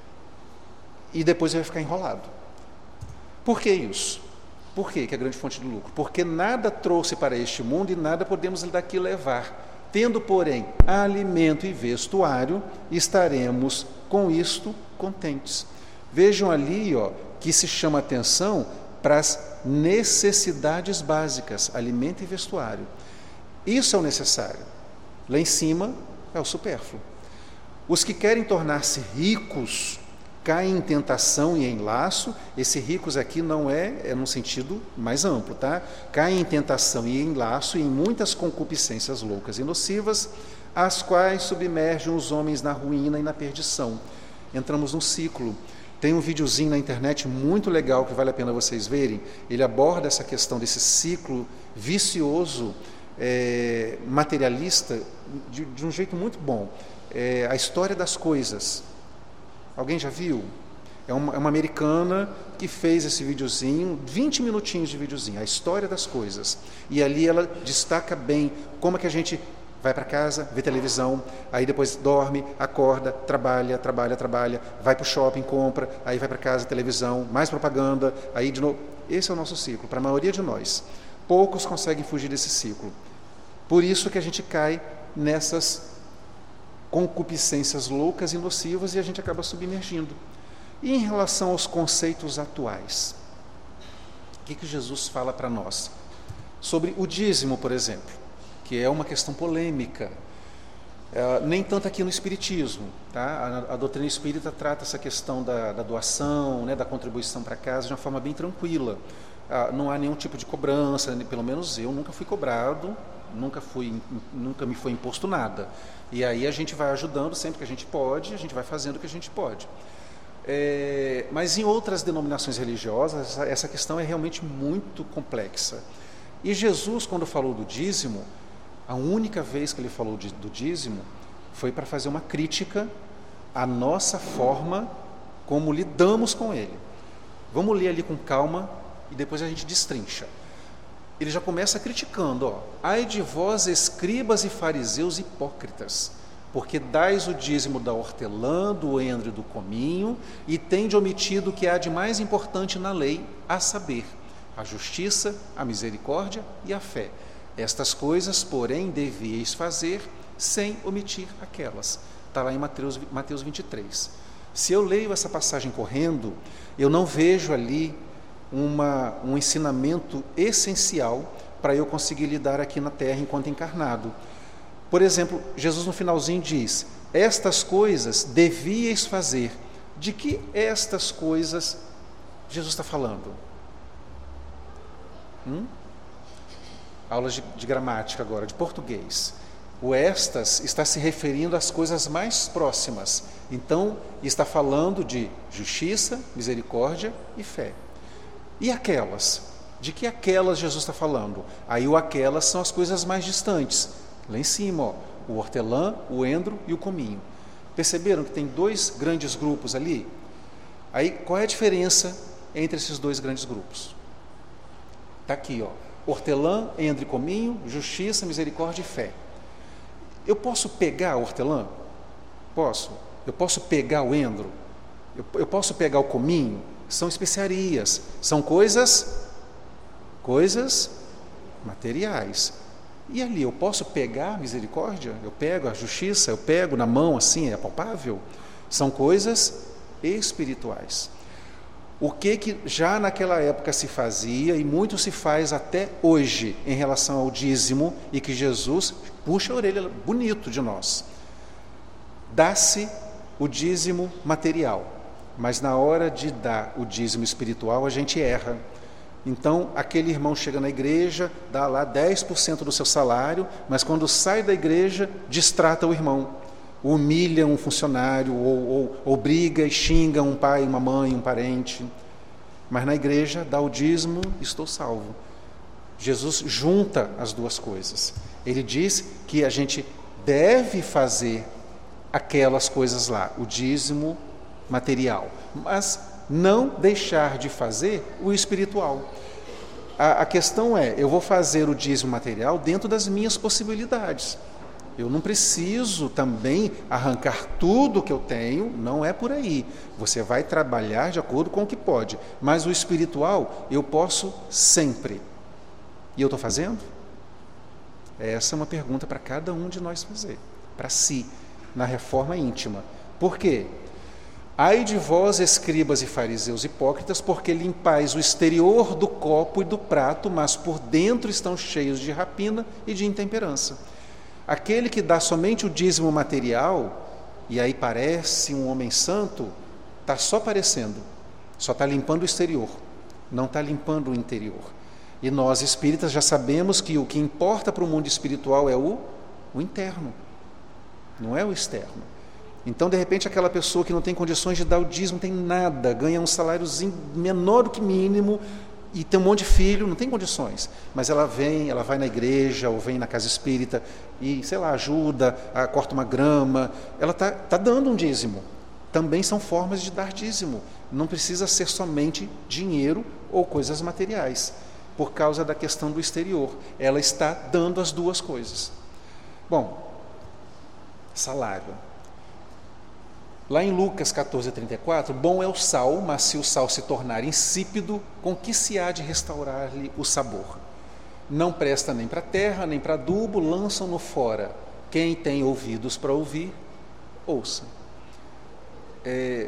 e depois eu ia ficar enrolado. Por que isso? Por que que é grande fonte de lucro? Porque nada trouxe para este mundo e nada podemos daqui levar. Tendo, porém, alimento e vestuário, estaremos com isto contentes. Vejam ali, ó, que se chama atenção para as necessidades básicas, alimento e vestuário. Isso é o necessário. Lá em cima é o supérfluo. Os que querem tornar-se ricos caem em tentação e em laço. Esse ricos aqui não é, é num sentido mais amplo, tá? Caem em tentação e em laço e em muitas concupiscências loucas e nocivas, as quais submergem os homens na ruína e na perdição. Entramos num ciclo. Tem um videozinho na internet muito legal que vale a pena vocês verem. Ele aborda essa questão desse ciclo vicioso é, materialista de, de um jeito muito bom. É, a história das coisas. Alguém já viu? É uma, é uma americana que fez esse videozinho, vinte minutinhos de videozinho, a história das coisas. E ali ela destaca bem como é que a gente vai para casa, vê televisão, aí depois dorme, acorda, trabalha, trabalha, trabalha, vai para o shopping, compra, aí vai para casa, televisão, mais propaganda, aí de novo. Esse é o nosso ciclo, para a maioria de nós. Poucos conseguem fugir desse ciclo. Por isso que a gente cai nessas concupiscências loucas e nocivas e a gente acaba submergindo. E em relação aos conceitos atuais, o que, que Jesus fala para nós? Sobre o dízimo, por exemplo, que é uma questão polêmica, é, nem tanto aqui no Espiritismo. Tá? A, a doutrina espírita trata essa questão da, da doação, né, da contribuição para casa de uma forma bem tranquila. Ah, não há nenhum tipo de cobrança, pelo menos eu nunca fui cobrado, nunca, fui, nunca me foi imposto nada. E aí a gente vai ajudando sempre que a gente pode, a gente vai fazendo o que a gente pode. É, mas em outras denominações religiosas, essa, essa questão é realmente muito complexa. E Jesus, quando falou do dízimo, a única vez que ele falou de, do dízimo foi para fazer uma crítica à nossa forma como lidamos com ele. Vamos ler ali com calma e depois a gente destrincha. Ele já começa criticando, ó, ai de vós, escribas e fariseus hipócritas, porque dais o dízimo da hortelã, do endro e do cominho, e tende omitido o que há de mais importante na lei, a saber, a justiça, a misericórdia e a fé. Estas coisas, porém, devíeis fazer sem omitir aquelas. Está lá em Mateus, Mateus vinte e três. Se eu leio essa passagem correndo, eu não vejo ali uma, um ensinamento essencial para eu conseguir lidar aqui na Terra enquanto encarnado. Por exemplo, Jesus no finalzinho diz, estas coisas devíeis fazer. De que estas coisas Jesus está falando? Hum? Aulas de, de gramática agora, de português. O estas está se referindo às coisas mais próximas. Então, está falando de justiça, misericórdia e fé. E aquelas? De que aquelas Jesus está falando? Aí o aquelas são as coisas mais distantes. Lá em cima, ó, o hortelã, o endro e o cominho. Perceberam que tem dois grandes grupos ali? Aí, qual é a diferença entre esses dois grandes grupos? Está aqui, ó, hortelã, endro e cominho, justiça, misericórdia e fé. Eu posso pegar a hortelã? Posso. Eu posso pegar o endro? Eu, eu posso pegar o cominho? São especiarias, são coisas, coisas materiais. E ali, eu posso pegar a misericórdia? Eu pego a justiça? Eu pego na mão assim, é palpável? São coisas espirituais. O que que já naquela época se fazia, e muito se faz até hoje, em relação ao dízimo, e que Jesus puxa a orelha bonito de nós. Dá-se o dízimo material, mas na hora de dar o dízimo espiritual, a gente erra. Então, aquele irmão chega na igreja, dá lá dez por cento do seu salário, mas quando sai da igreja, distrata o irmão, humilha um funcionário, ou, ou, ou briga e xinga um pai, uma mãe, um parente. Mas na igreja, dá o dízimo, estou salvo. Jesus junta as duas coisas. Ele diz que a gente deve fazer aquelas coisas lá, o dízimo material, mas não deixar de fazer o espiritual. A, a questão é, eu vou fazer o dízimo material dentro das minhas possibilidades. Eu não preciso também arrancar tudo que eu tenho, não é por aí. Você vai trabalhar de acordo com o que pode, mas o espiritual eu posso sempre. E eu estou fazendo? Essa é uma pergunta para cada um de nós fazer, para si, na reforma íntima. Por quê? Ai de vós, escribas e fariseus hipócritas, porque limpais o exterior do copo e do prato, mas por dentro estão cheios de rapina e de intemperança. Aquele que dá somente o dízimo material, e aí parece um homem santo, está só parecendo, só está limpando o exterior, não está limpando o interior. E nós espíritas já sabemos que o que importa para o mundo espiritual é o, o interno, não é o externo. Então, de repente, aquela pessoa que não tem condições de dar o dízimo, não tem nada, ganha um saláriozinho menor do que mínimo, e tem um monte de filho, não tem condições, mas ela vem, ela vai na igreja ou vem na casa espírita e, sei lá, ajuda, a, corta uma grama, ela está tá dando um dízimo. Também são formas de dar dízimo, não precisa ser somente dinheiro ou coisas materiais, por causa da questão do exterior, ela está dando as duas coisas. Bom, salário. Lá em Lucas catorze, trinta e quatro, bom é o sal, mas se o sal se tornar insípido, com que se há de restaurar-lhe o sabor? Não presta nem para a terra, nem para adubo, lançam-no fora. Quem tem ouvidos para ouvir, ouça. É,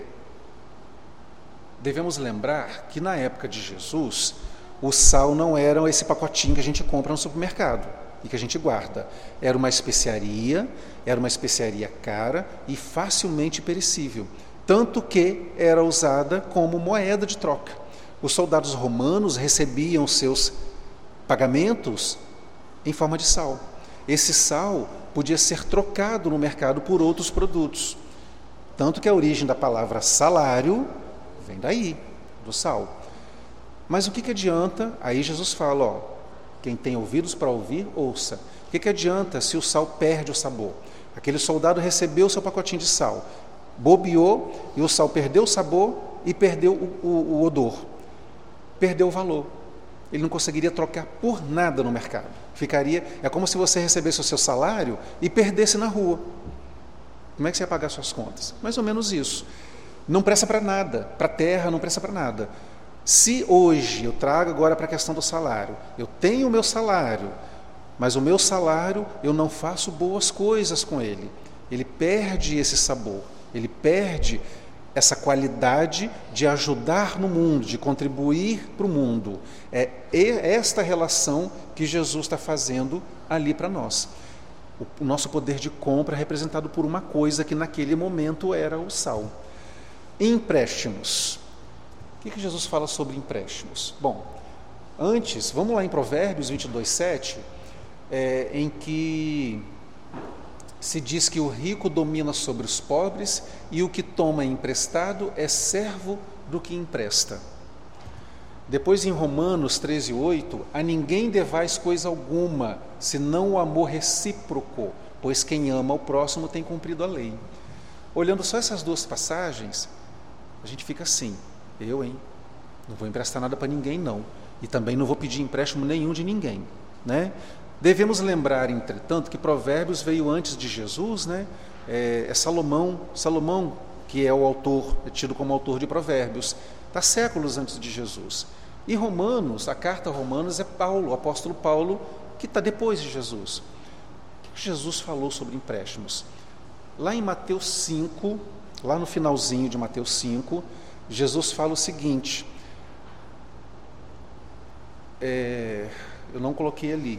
devemos lembrar que na época de Jesus, o sal não era esse pacotinho que a gente compra no supermercado e que a gente guarda. Era uma especiaria, era uma especiaria cara e facilmente perecível, tanto que era usada como moeda de troca. Os soldados romanos recebiam seus pagamentos em forma de sal. Esse sal podia ser trocado no mercado por outros produtos, tanto que a origem da palavra salário vem daí, do sal. Mas o que, que adianta? Aí Jesus fala, ó, quem tem ouvidos para ouvir, ouça. O que, que adianta se o sal perde o sabor? Aquele soldado recebeu o seu pacotinho de sal, bobeou e o sal perdeu o sabor e perdeu o, o, o odor, perdeu o valor. Ele não conseguiria trocar por nada no mercado. Ficaria, é como se você recebesse o seu salário e perdesse na rua. Como é que você ia pagar suas contas? Mais ou menos isso. Não presta para nada, para a terra não presta para nada. Se hoje, eu trago agora para a questão do salário, eu tenho o meu salário, mas o meu salário eu não faço boas coisas com ele, ele perde esse sabor, ele perde essa qualidade de ajudar no mundo, de contribuir para o mundo. É esta relação que Jesus está fazendo ali para nós. O nosso poder de compra é representado por uma coisa que naquele momento era o sal. Empréstimos. O que Jesus fala sobre empréstimos? Bom, antes, vamos lá em Provérbios vinte e dois, sete, é, em que se diz que o rico domina sobre os pobres e o que toma emprestado é servo do que empresta. Depois em Romanos treze, oito, a ninguém devais coisa alguma, senão o amor recíproco, pois quem ama o próximo tem cumprido a lei. Olhando só essas duas passagens, a gente fica assim, eu, hein? Não vou emprestar nada para ninguém, não. E também não vou pedir empréstimo nenhum de ninguém, né? Devemos lembrar, entretanto, que Provérbios veio antes de Jesus, né? É, é Salomão, Salomão que é o autor, é tido como autor de Provérbios, está séculos antes de Jesus. E Romanos, a carta a Romanos é Paulo, o apóstolo Paulo, que está depois de Jesus. O que Jesus falou sobre empréstimos? Lá em Mateus cinco, lá no finalzinho de Mateus cinco, Jesus fala o seguinte, é, eu não coloquei ali,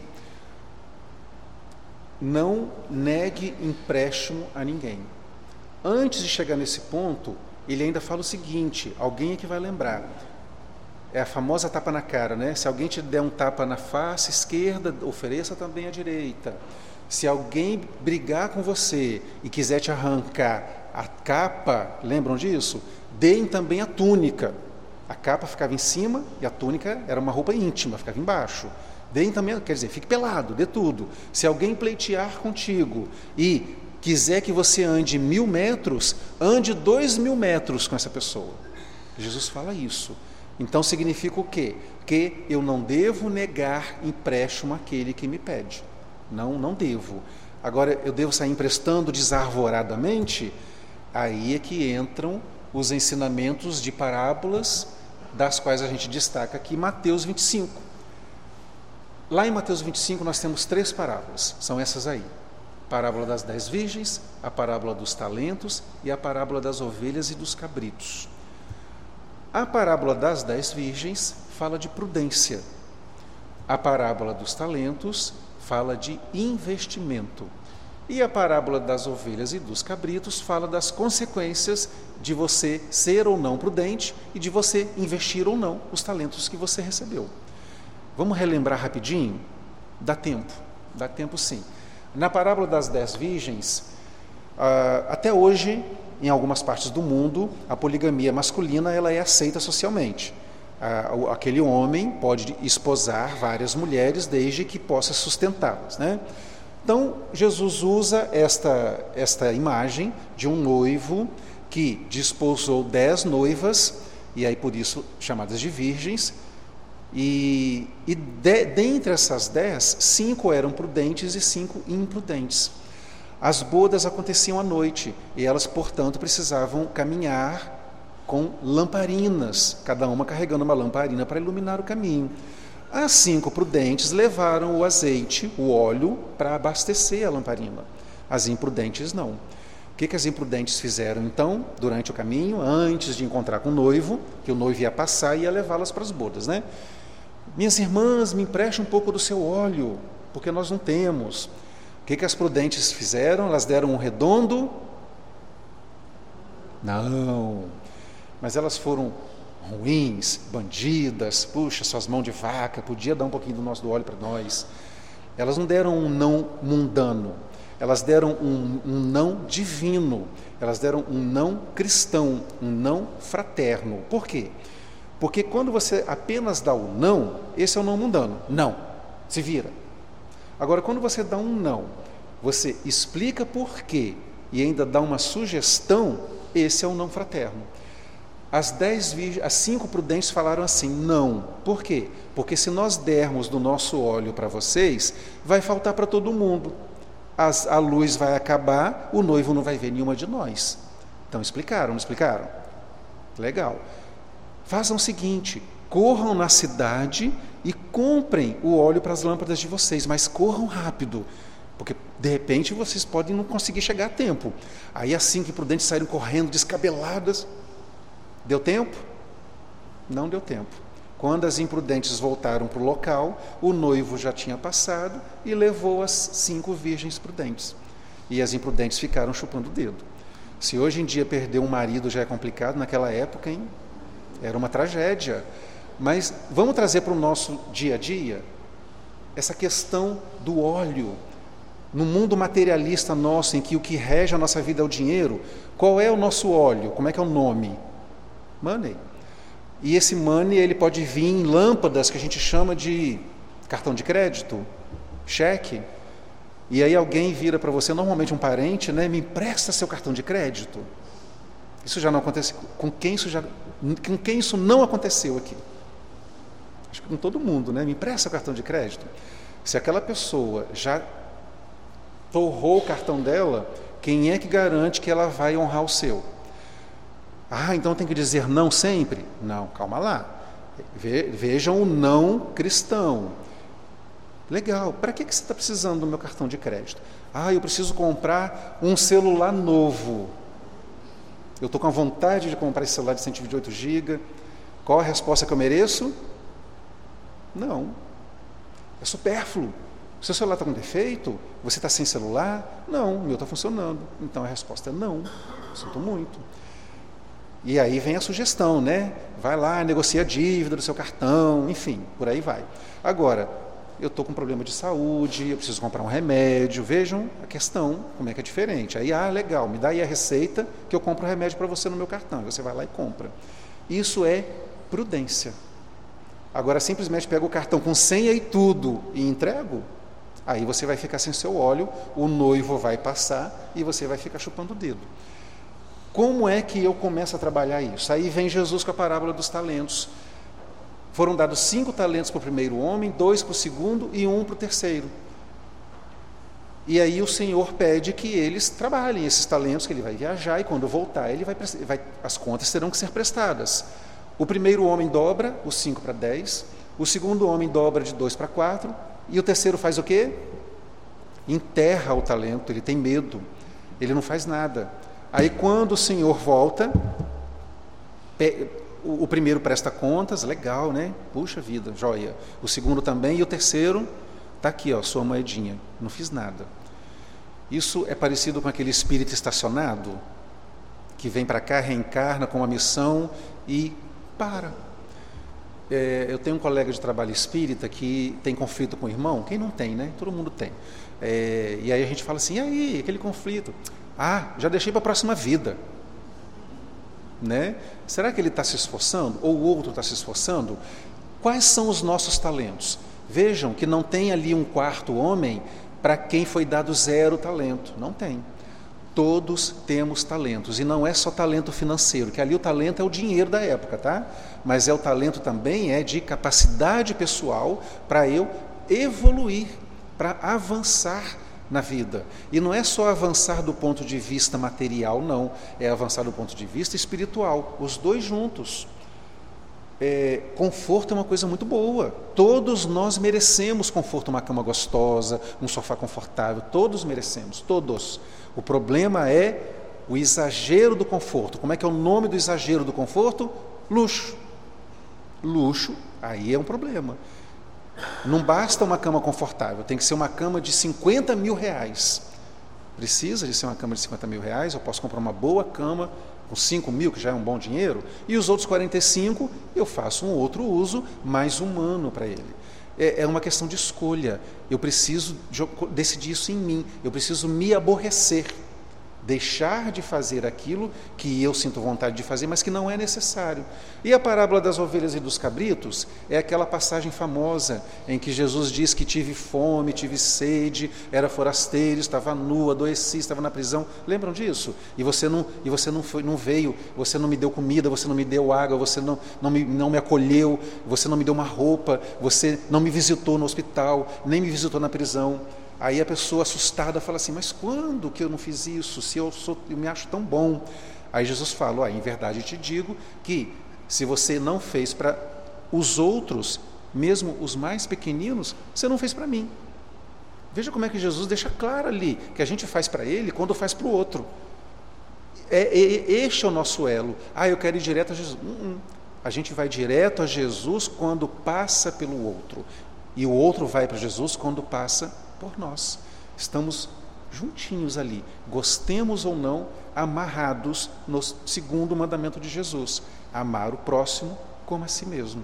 não negue empréstimo a ninguém. Antes de chegar nesse ponto, ele ainda fala o seguinte, alguém é que vai lembrar, é a famosa tapa na cara, né? Se alguém te der um tapa na face esquerda, ofereça também a direita. Se alguém brigar com você e quiser te arrancar a capa, lembram disso? Deem também a túnica. A capa ficava em cima e a túnica era uma roupa íntima, ficava embaixo. Deem também, quer dizer, fique pelado, dê tudo. Se alguém pleitear contigo e quiser que você ande mil metros, ande dois mil metros com essa pessoa. Jesus fala isso. Então significa o quê? Que eu não devo negar empréstimo àquele que me pede. Não, não devo. Agora, eu devo sair emprestando desarvoradamente? Aí é que entram os ensinamentos de parábolas, das quais a gente destaca aqui Mateus vinte e cinco. Lá em Mateus vinte e cinco nós temos três parábolas, são essas aí. A parábola das dez virgens, a parábola dos talentos e a parábola das ovelhas e dos cabritos. A parábola das dez virgens fala de prudência. A parábola dos talentos fala de investimento. E a parábola das ovelhas e dos cabritos fala das consequências de você ser ou não prudente e de você investir ou não os talentos que você recebeu. Vamos relembrar rapidinho? Dá tempo, dá tempo sim. Na parábola das dez virgens, até hoje, em algumas partes do mundo, a poligamia masculina ela é aceita socialmente. a, aquele homem pode esposar várias mulheres desde que possa sustentá-las, né? Então, Jesus usa esta, esta imagem de um noivo que desposou dez noivas, e aí por isso chamadas de virgens, e, e de, dentre essas dez, cinco eram prudentes e cinco imprudentes. As bodas aconteciam à noite, e elas, portanto, precisavam caminhar com lamparinas, cada uma carregando uma lamparina para iluminar o caminho. As cinco prudentes levaram o azeite, o óleo, para abastecer a lamparina. As imprudentes não. O que, que as imprudentes fizeram, então, durante o caminho, antes de encontrar com o noivo, que o noivo ia passar e ia levá-las para as bodas, né? Minhas irmãs, me empreste um pouco do seu óleo, porque nós não temos. O que, que as prudentes fizeram? Elas deram um redondo? Não. Mas elas foram ruins, bandidas, puxa, suas mãos de vaca, podia dar um pouquinho do nosso do óleo para nós. Elas não deram um não mundano, elas deram um, um não divino, elas deram um não cristão, um não fraterno. Por quê? Porque quando você apenas dá o não, esse é o não mundano. Não, se vira. Agora, quando você dá um não, você explica por quê e ainda dá uma sugestão, esse é o não fraterno. As dez virgens, as cinco prudentes falaram assim, não. Por quê? Porque se nós dermos do nosso óleo para vocês, vai faltar para todo mundo. As, a luz vai acabar, o noivo não vai ver nenhuma de nós. Então explicaram, não explicaram? Legal. Façam o seguinte, corram na cidade e comprem o óleo para as lâmpadas de vocês, mas corram rápido, porque de repente vocês podem não conseguir chegar a tempo. Aí as cinco prudentes saíram correndo, descabeladas. Deu tempo? Não deu tempo. Quando as imprudentes voltaram para o local, o noivo já tinha passado e levou as cinco virgens prudentes. E as imprudentes ficaram chupando o dedo. Se hoje em dia perder um marido já é complicado, naquela época, hein? Era uma tragédia. Mas vamos trazer para o nosso dia a dia essa questão do óleo. No mundo materialista nosso, em que o que rege a nossa vida é o dinheiro, qual é o nosso óleo? Como é que é o nome? Money. E esse money, ele pode vir em lâmpadas que a gente chama de cartão de crédito, cheque. E aí alguém vira para você, normalmente um parente, né, me empresta seu cartão de crédito. Isso já não acontece. Com quem isso já, com quem isso não aconteceu aqui? Acho que com todo mundo, né? Me empresta o cartão de crédito. Se aquela pessoa já torrou o cartão dela, quem é que garante que ela vai honrar o seu? Ah, então tem que dizer não sempre? Não, calma lá. Vejam o não cristão. Legal, para que você está precisando do meu cartão de crédito? Ah, eu preciso comprar um celular novo. Eu estou com a vontade de comprar esse celular de cento e vinte e oito gigas. Qual a resposta que eu mereço? Não. É supérfluo. O seu celular está com defeito? Você está sem celular? Não, o meu está funcionando. Então a resposta é não. Sinto muito. E aí vem a sugestão, né? Vai lá, negocia a dívida do seu cartão, enfim, por aí vai. Agora, eu estou com problema de saúde, eu preciso comprar um remédio, vejam a questão, como é que é diferente. Aí, ah, legal, me dá aí a receita que eu compro o remédio para você no meu cartão. E você vai lá e compra. Isso é prudência. Agora, simplesmente pego o cartão com senha e tudo e entrego, aí você vai ficar sem seu óleo, o noivo vai passar e você vai ficar chupando o dedo. Como é que eu começo a trabalhar isso? Aí vem Jesus com a parábola dos talentos. Foram dados cinco talentos para o primeiro homem, dois para o segundo e um para o terceiro. E aí o Senhor pede que eles trabalhem esses talentos, que ele vai viajar, e quando voltar, ele vai, vai, as contas terão que ser prestadas. O primeiro homem dobra, os cinco para dez, o segundo homem dobra de dois para quatro, e o terceiro faz o quê? Enterra o talento, ele tem medo, ele não faz nada. Aí quando o Senhor volta, o primeiro presta contas, legal, né? Puxa vida, joia. O segundo também, e o terceiro, está aqui, ó, sua moedinha, não fiz nada. Isso é parecido com aquele espírito estacionado, que vem para cá, reencarna com uma missão e para. É, eu tenho um colega de trabalho espírita que tem conflito com o irmão. Quem não tem, né? Todo mundo tem. É, e aí a gente fala assim, e aí, aquele conflito? Ah, já deixei para a próxima vida. né? Será que ele está se esforçando? Ou o outro está se esforçando? Quais são os nossos talentos? Vejam que não tem ali um quarto homem para quem foi dado zero talento. Não tem. Todos temos talentos, e não é só talento financeiro, que ali o talento é o dinheiro da época, tá? Mas é o talento também é de capacidade pessoal para eu evoluir, para avançar na vida. E não é só avançar do ponto de vista material, não, é avançar do ponto de vista espiritual, os dois juntos. É, conforto é uma coisa muito boa, todos nós merecemos conforto, uma cama gostosa, um sofá confortável, todos merecemos, todos. O problema é o exagero do conforto. Como é que é o nome do exagero do conforto? Luxo. Luxo, aí é um problema. Não basta uma cama confortável, tem que ser uma cama de cinquenta mil reais. Precisa de ser uma cama de cinquenta mil reais? Eu posso comprar uma boa cama com cinco mil, que já é um bom dinheiro, e os outros quarenta e cinco eu faço um outro uso mais humano para ele. É, é uma questão de escolha. Eu preciso decidir isso em mim, eu preciso me aborrecer, deixar de fazer aquilo que eu sinto vontade de fazer, mas que não é necessário. E a parábola das ovelhas e dos cabritos é aquela passagem famosa em que Jesus diz que tive fome, tive sede, era forasteiro, estava nu, adoeci, estava na prisão. Lembram disso? E você não, e você não, foi, não veio, você não me deu comida, você não me deu água, você não, não, me, não me acolheu, você não me deu uma roupa, você não me visitou no hospital, nem me visitou na prisão. Aí a pessoa assustada fala assim, mas quando que eu não fiz isso, se eu, sou, eu me acho tão bom? Aí Jesus fala, ah, em verdade te digo que se você não fez para os outros, mesmo os mais pequeninos, você não fez para mim. Veja como é que Jesus deixa claro ali, que a gente faz para ele quando faz para o outro. É, é, este é o nosso elo. Ah, eu quero ir direto a Jesus. Não, não. A gente vai direto a Jesus quando passa pelo outro. E o outro vai para Jesus quando passa por nós. Estamos juntinhos ali, gostemos ou não, amarrados no segundo mandamento de Jesus, amar o próximo como a si mesmo.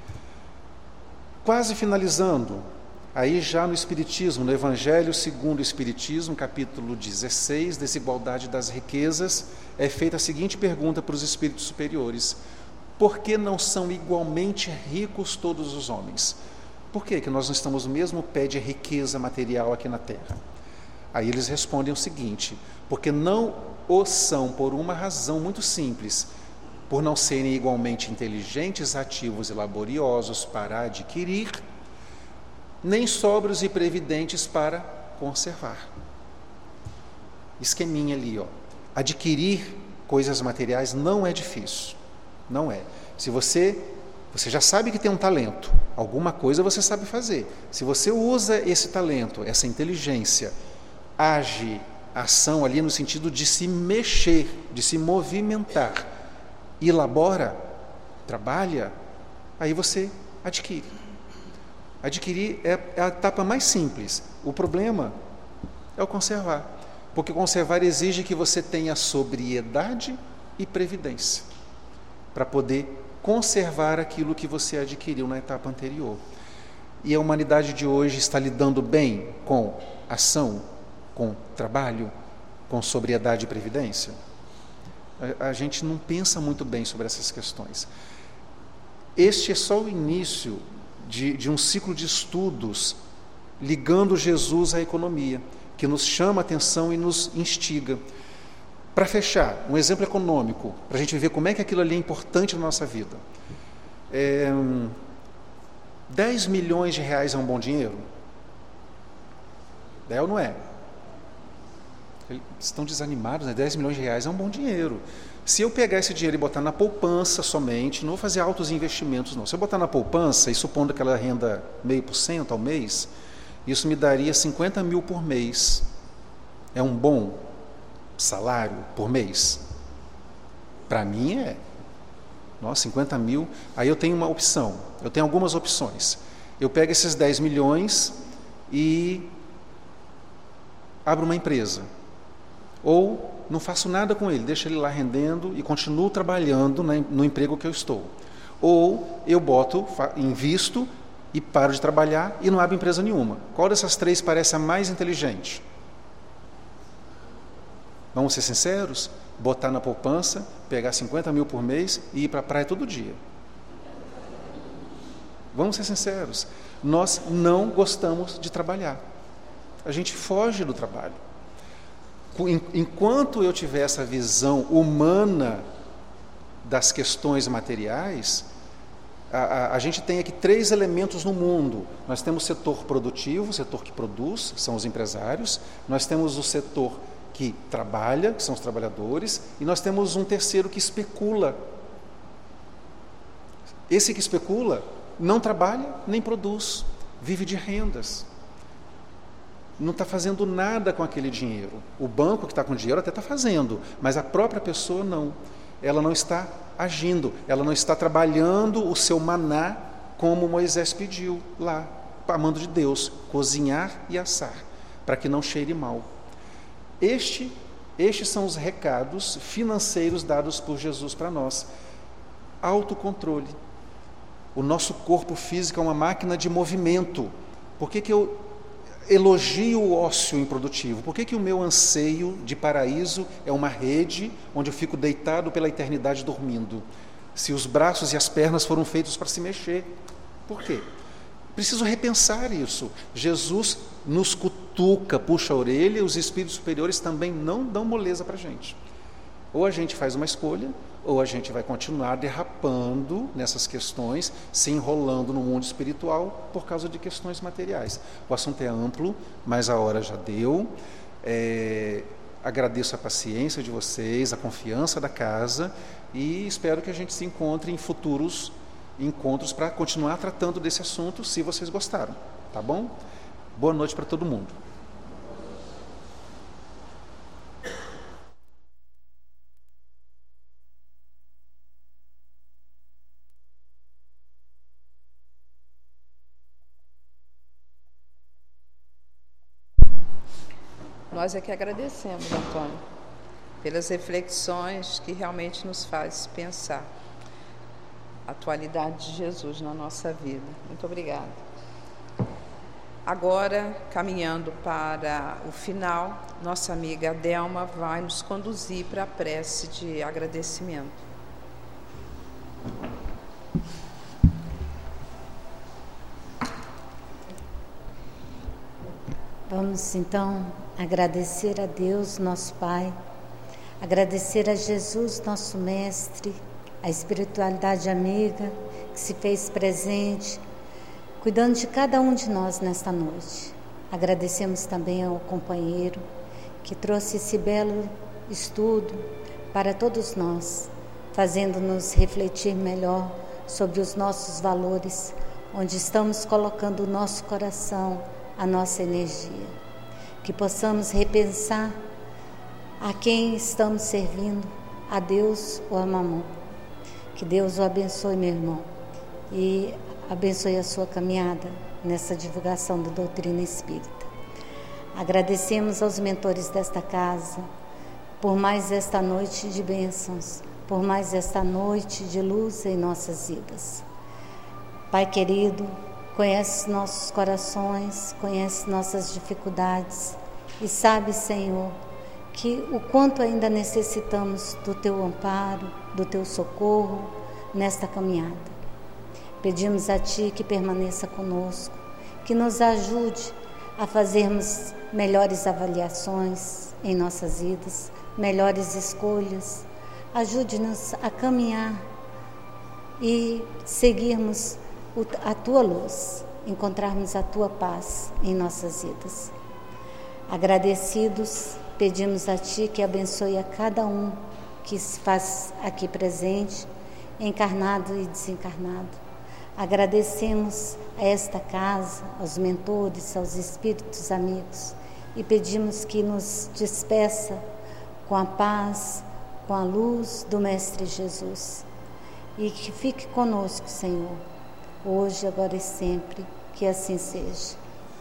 Quase finalizando, aí já no Espiritismo, no Evangelho segundo o Espiritismo, capítulo dezesseis, Desigualdade das Riquezas, é feita a seguinte pergunta para os espíritos superiores: por que não são igualmente ricos todos os homens? Por que que nós não estamos no mesmo pé de riqueza material aqui na Terra? Aí eles respondem o seguinte: porque não o são por uma razão muito simples, por não serem igualmente inteligentes, ativos e laboriosos para adquirir, nem sóbrios e previdentes para conservar. Esqueminha ali, ó. Adquirir coisas materiais não é difícil, não é. Se você Você já sabe que tem um talento, alguma coisa você sabe fazer. Se você usa esse talento, essa inteligência, age, ação ali no sentido de se mexer, de se movimentar, elabora, trabalha, aí você adquire. Adquirir é a etapa mais simples. O problema é o conservar, porque conservar exige que você tenha sobriedade e previdência para poder conservar aquilo que você adquiriu na etapa anterior. E a humanidade de hoje está lidando bem com ação, com trabalho, com sobriedade e previdência? A, a gente não pensa muito bem sobre essas questões. Este é só o início de, de um ciclo de estudos ligando Jesus à economia, que nos chama a atenção e nos instiga. Para fechar, um exemplo econômico, para a gente ver como é que aquilo ali é importante na nossa vida. É, dez milhões de reais é um bom dinheiro? É ou não é? Eles estão desanimados, né? dez milhões de reais é um bom dinheiro. Se eu pegar esse dinheiro e botar na poupança somente, não vou fazer altos investimentos não. Se eu botar na poupança, e supondo que ela renda meio por cento ao mês, isso me daria cinquenta mil por mês. É um bom salário por mês? Para mim é. Nossa, cinquenta mil. Aí eu tenho uma opção, eu tenho algumas opções. Eu pego esses dez milhões e abro uma empresa. Ou não faço nada com ele, deixo ele lá rendendo e continuo trabalhando no emprego que eu estou. Ou eu boto, invisto e paro de trabalhar e não abro empresa nenhuma. Qual dessas três parece a mais inteligente? Vamos ser sinceros? botar na poupança, pegar cinquenta mil por mês e ir para a praia todo dia. Vamos ser sinceros, nós não gostamos de trabalhar. A gente foge do trabalho. Enquanto eu tiver essa visão humana das questões materiais, a, a, a gente tem aqui três elementos no mundo. Nós temos o setor produtivo, o setor que produz, são os empresários. Nós temos o setor que trabalha, que são os trabalhadores. E nós temos um terceiro que especula. Esse que especula não trabalha nem produz, vive de rendas. Não está fazendo nada com aquele dinheiro. O banco que está com dinheiro até está fazendo, mas a própria pessoa não. Ela não está agindo, ela não está trabalhando o seu maná como Moisés pediu lá, a mando de Deus, cozinhar e assar, para que não cheire mal. Este, estes são os recados financeiros dados por Jesus para nós. Autocontrole. O nosso corpo físico é uma máquina de movimento. Por que que eu elogio o ócio improdutivo? Por que que o meu anseio de paraíso é uma rede onde eu fico deitado pela eternidade dormindo? Se os braços e as pernas foram feitos para se mexer. Por quê? Preciso repensar isso. Jesus nos cutuca, puxa a orelha, e os espíritos superiores também não dão moleza para a gente. Ou a gente faz uma escolha, ou a gente vai continuar derrapando nessas questões, se enrolando no mundo espiritual por causa de questões materiais. O assunto é amplo, mas a hora já deu. É, agradeço a paciência de vocês, a confiança da casa e espero que a gente se encontre em futuros encontros para continuar tratando desse assunto, se vocês gostaram, tá bom? Boa noite para todo mundo. Nós é que agradecemos, Antônio, pelas reflexões que realmente nos faz pensar a atualidade de Jesus na nossa vida. Muito obrigada. Agora, caminhando para o final, nossa amiga Adelma vai nos conduzir para a prece de agradecimento. Vamos então agradecer a Deus, nosso Pai, agradecer a Jesus, nosso Mestre, a espiritualidade amiga que se fez presente, cuidando de cada um de nós nesta noite. Agradecemos também ao companheiro que trouxe esse belo estudo para todos nós, fazendo-nos refletir melhor sobre os nossos valores, onde estamos colocando o nosso coração, a nossa energia. Que possamos repensar a quem estamos servindo, a Deus ou a Mamon. Que Deus o abençoe, meu irmão, e abençoe a sua caminhada nessa divulgação da doutrina espírita. Agradecemos aos mentores desta casa por mais esta noite de bênçãos, por mais esta noite de luz em nossas vidas. Pai querido, conhece nossos corações, conhece nossas dificuldades e sabe, Senhor, que o quanto ainda necessitamos do Teu amparo, do Teu socorro nesta caminhada. Pedimos a Ti que permaneça conosco, que nos ajude a fazermos melhores avaliações em nossas vidas, melhores escolhas. Ajude-nos a caminhar e seguirmos a Tua luz, encontrarmos a Tua paz em nossas vidas. Agradecidos, pedimos a Ti que abençoe a cada um que se faz aqui presente, encarnado e desencarnado. Agradecemos a esta casa, aos mentores, aos espíritos amigos e pedimos que nos despeça com a paz, com a luz do Mestre Jesus e que fique conosco, Senhor, hoje, agora e sempre, que assim seja.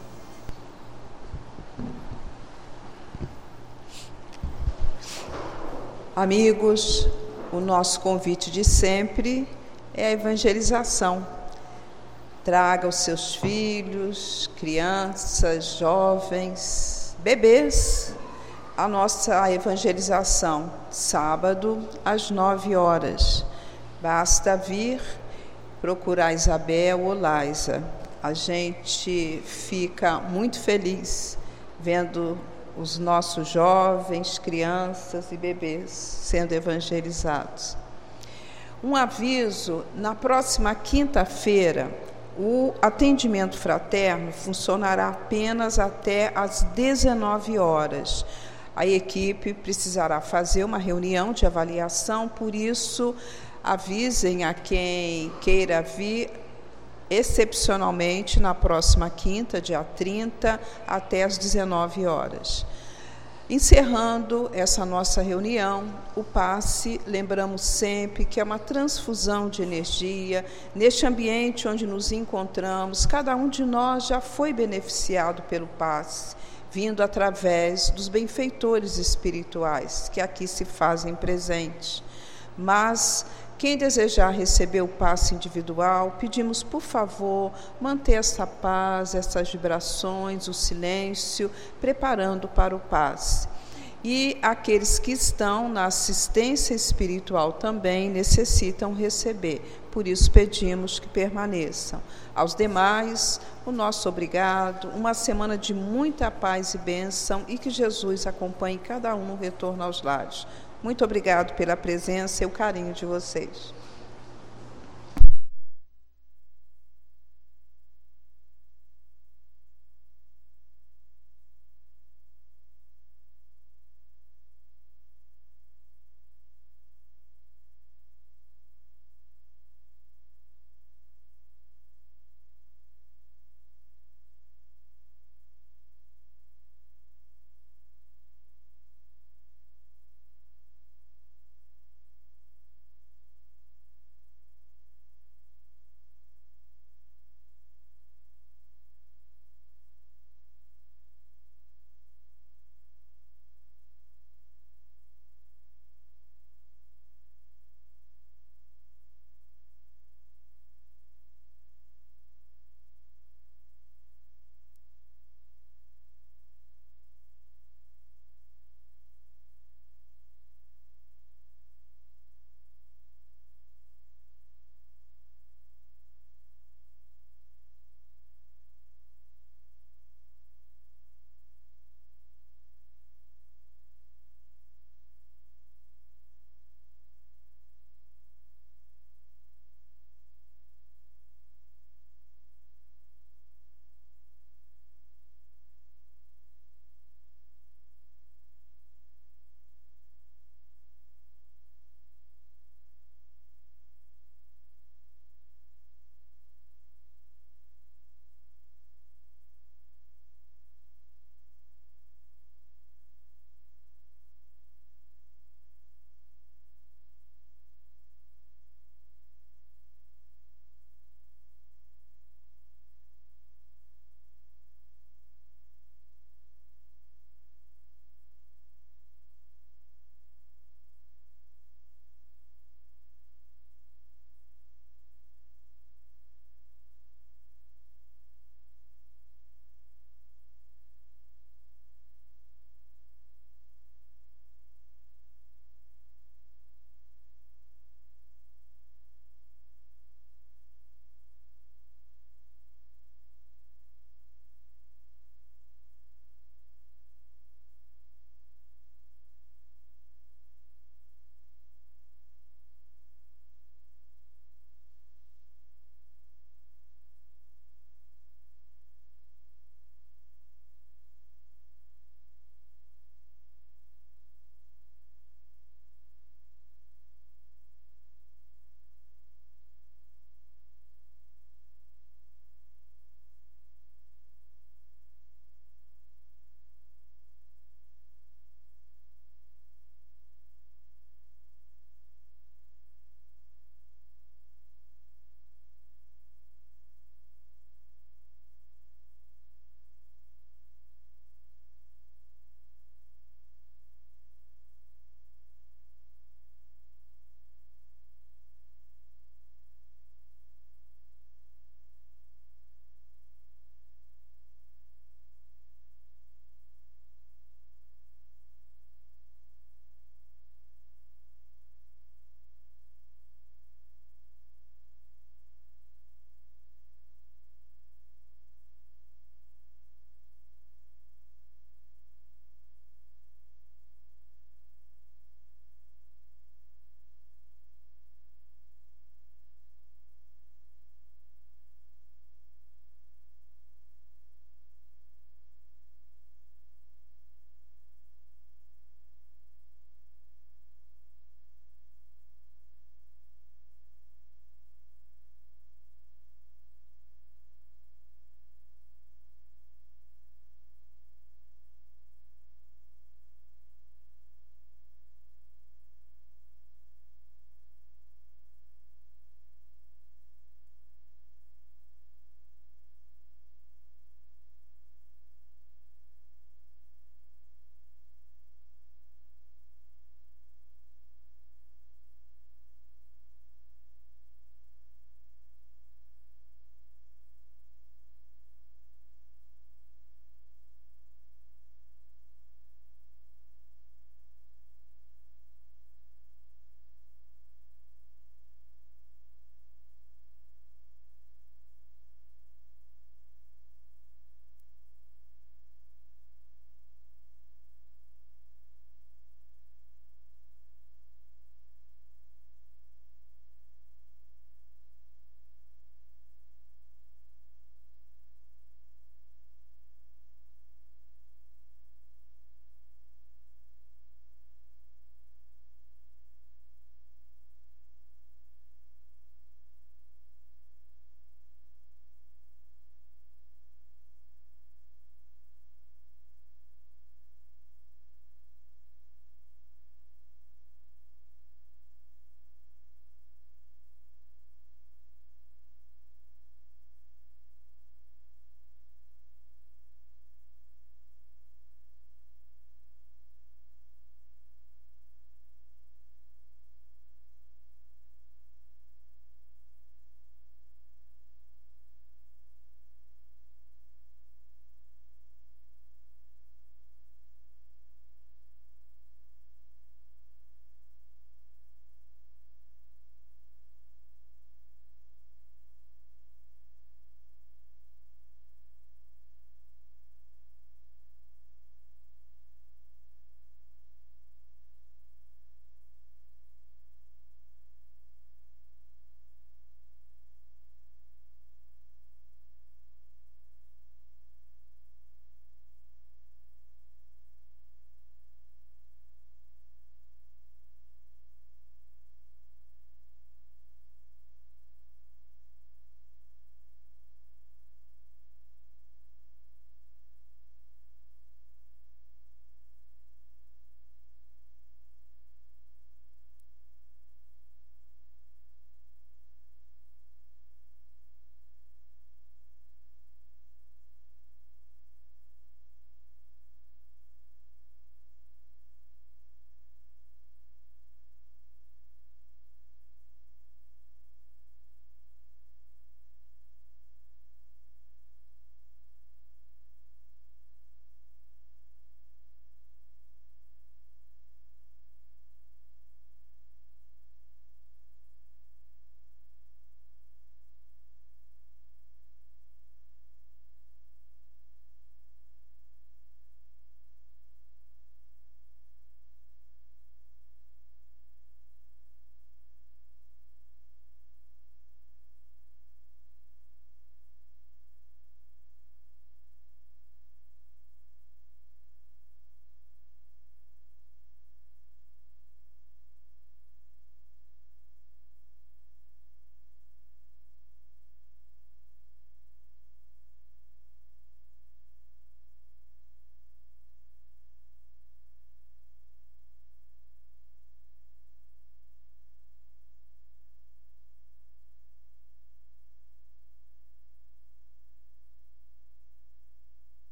Amigos, o nosso convite de sempre é a evangelização. Traga os seus filhos, crianças, jovens, bebês, a nossa evangelização, sábado, às nove horas. Basta vir procurar Isabel ou Laisa. A gente fica muito feliz vendo os nossos jovens, crianças e bebês sendo evangelizados. Um aviso: na próxima quinta-feira, o atendimento fraterno funcionará apenas até às dezenove horas. A equipe precisará fazer uma reunião de avaliação, por isso, avisem a quem queira vir excepcionalmente na próxima quinta, dia trinta, até às dezenove horas. Encerrando essa nossa reunião, o passe, lembramos sempre que é uma transfusão de energia. Neste ambiente onde nos encontramos, cada um de nós já foi beneficiado pelo passe, vindo através dos benfeitores espirituais que aqui se fazem presentes. Mas quem desejar receber o passe individual, pedimos, por favor, manter essa paz, essas vibrações, o silêncio, preparando para o passe. E aqueles que estão na assistência espiritual também necessitam receber, por isso pedimos que permaneçam. Aos demais, o nosso obrigado, uma semana de muita paz e bênção e que Jesus acompanhe cada um no retorno aos lares. Muito obrigado pela presença e o carinho de vocês.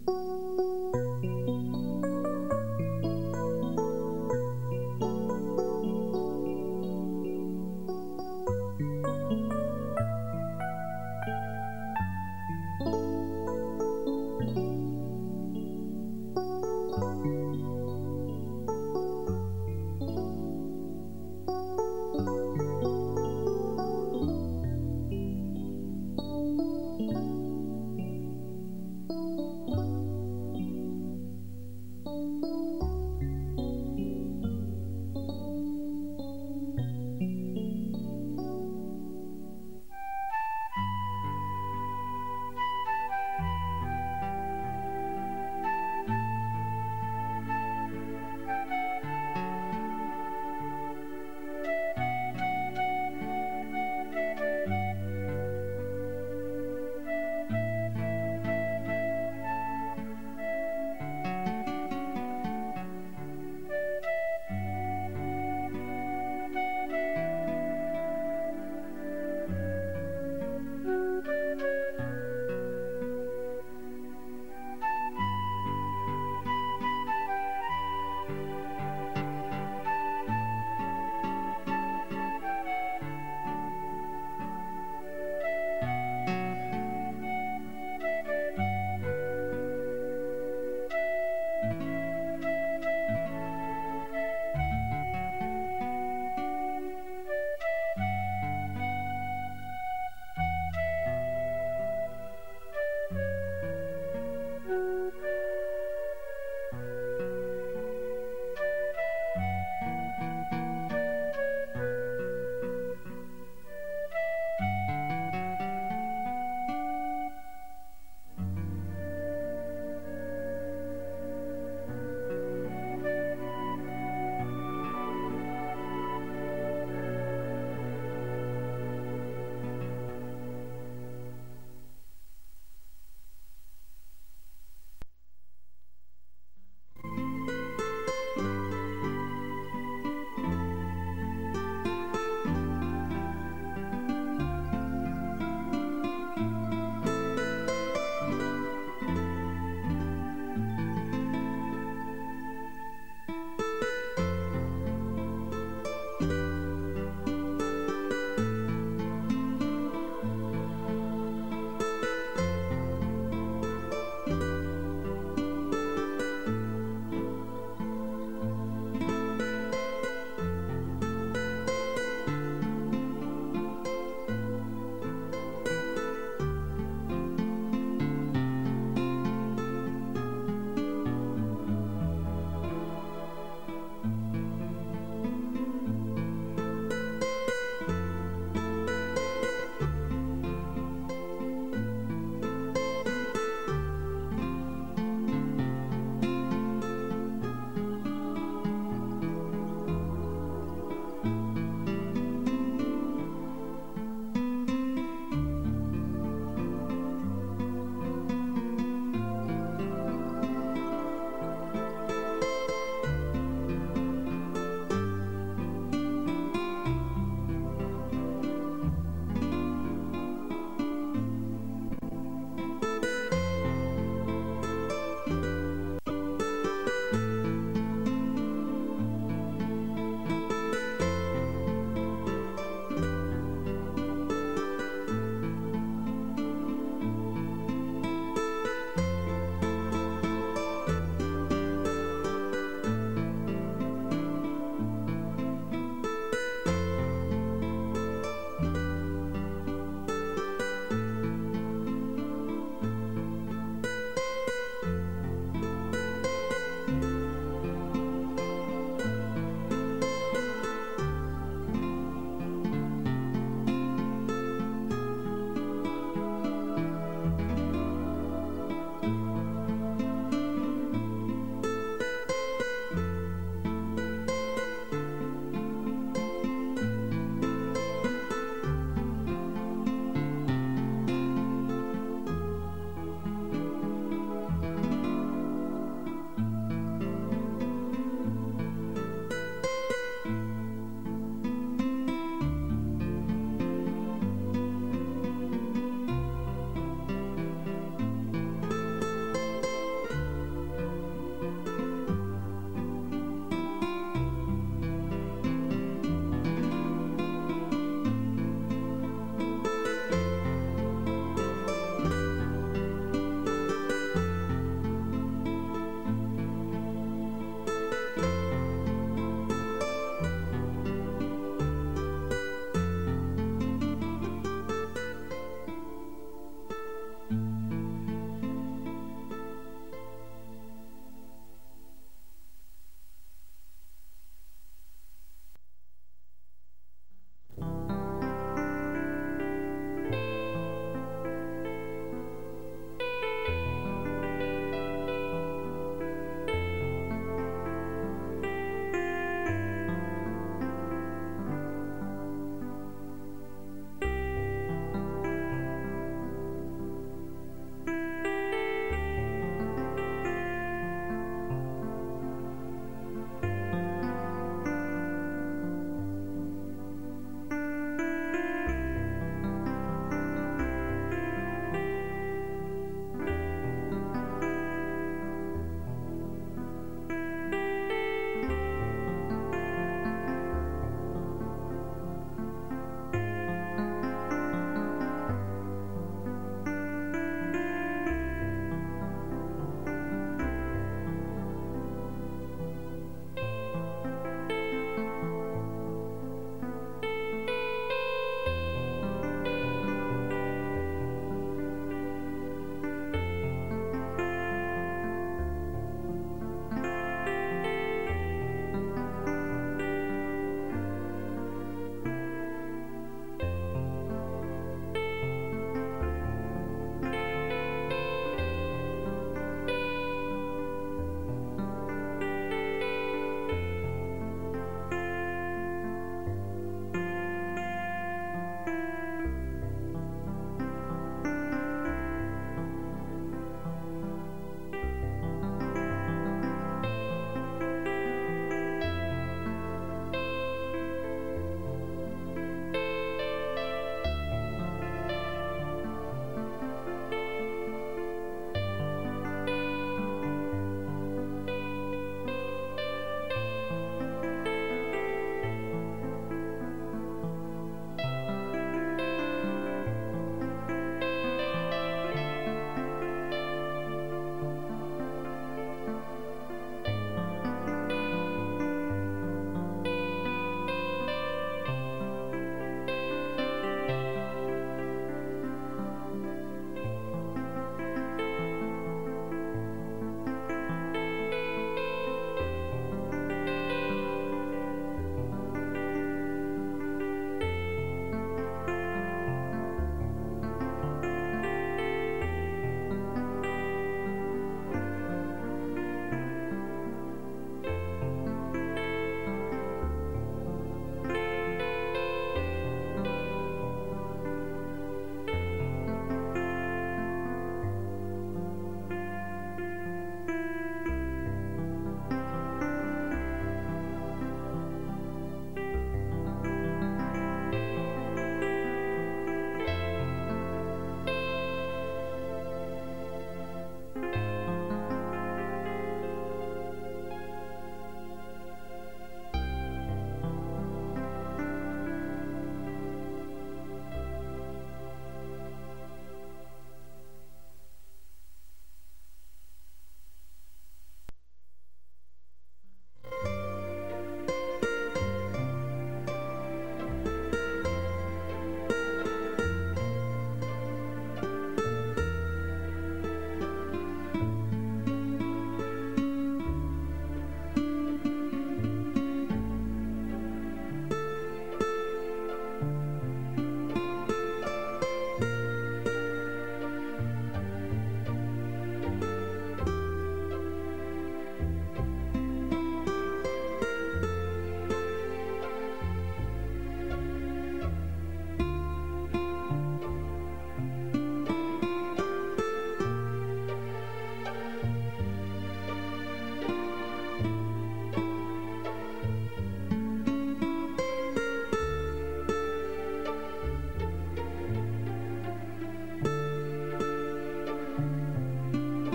Amém.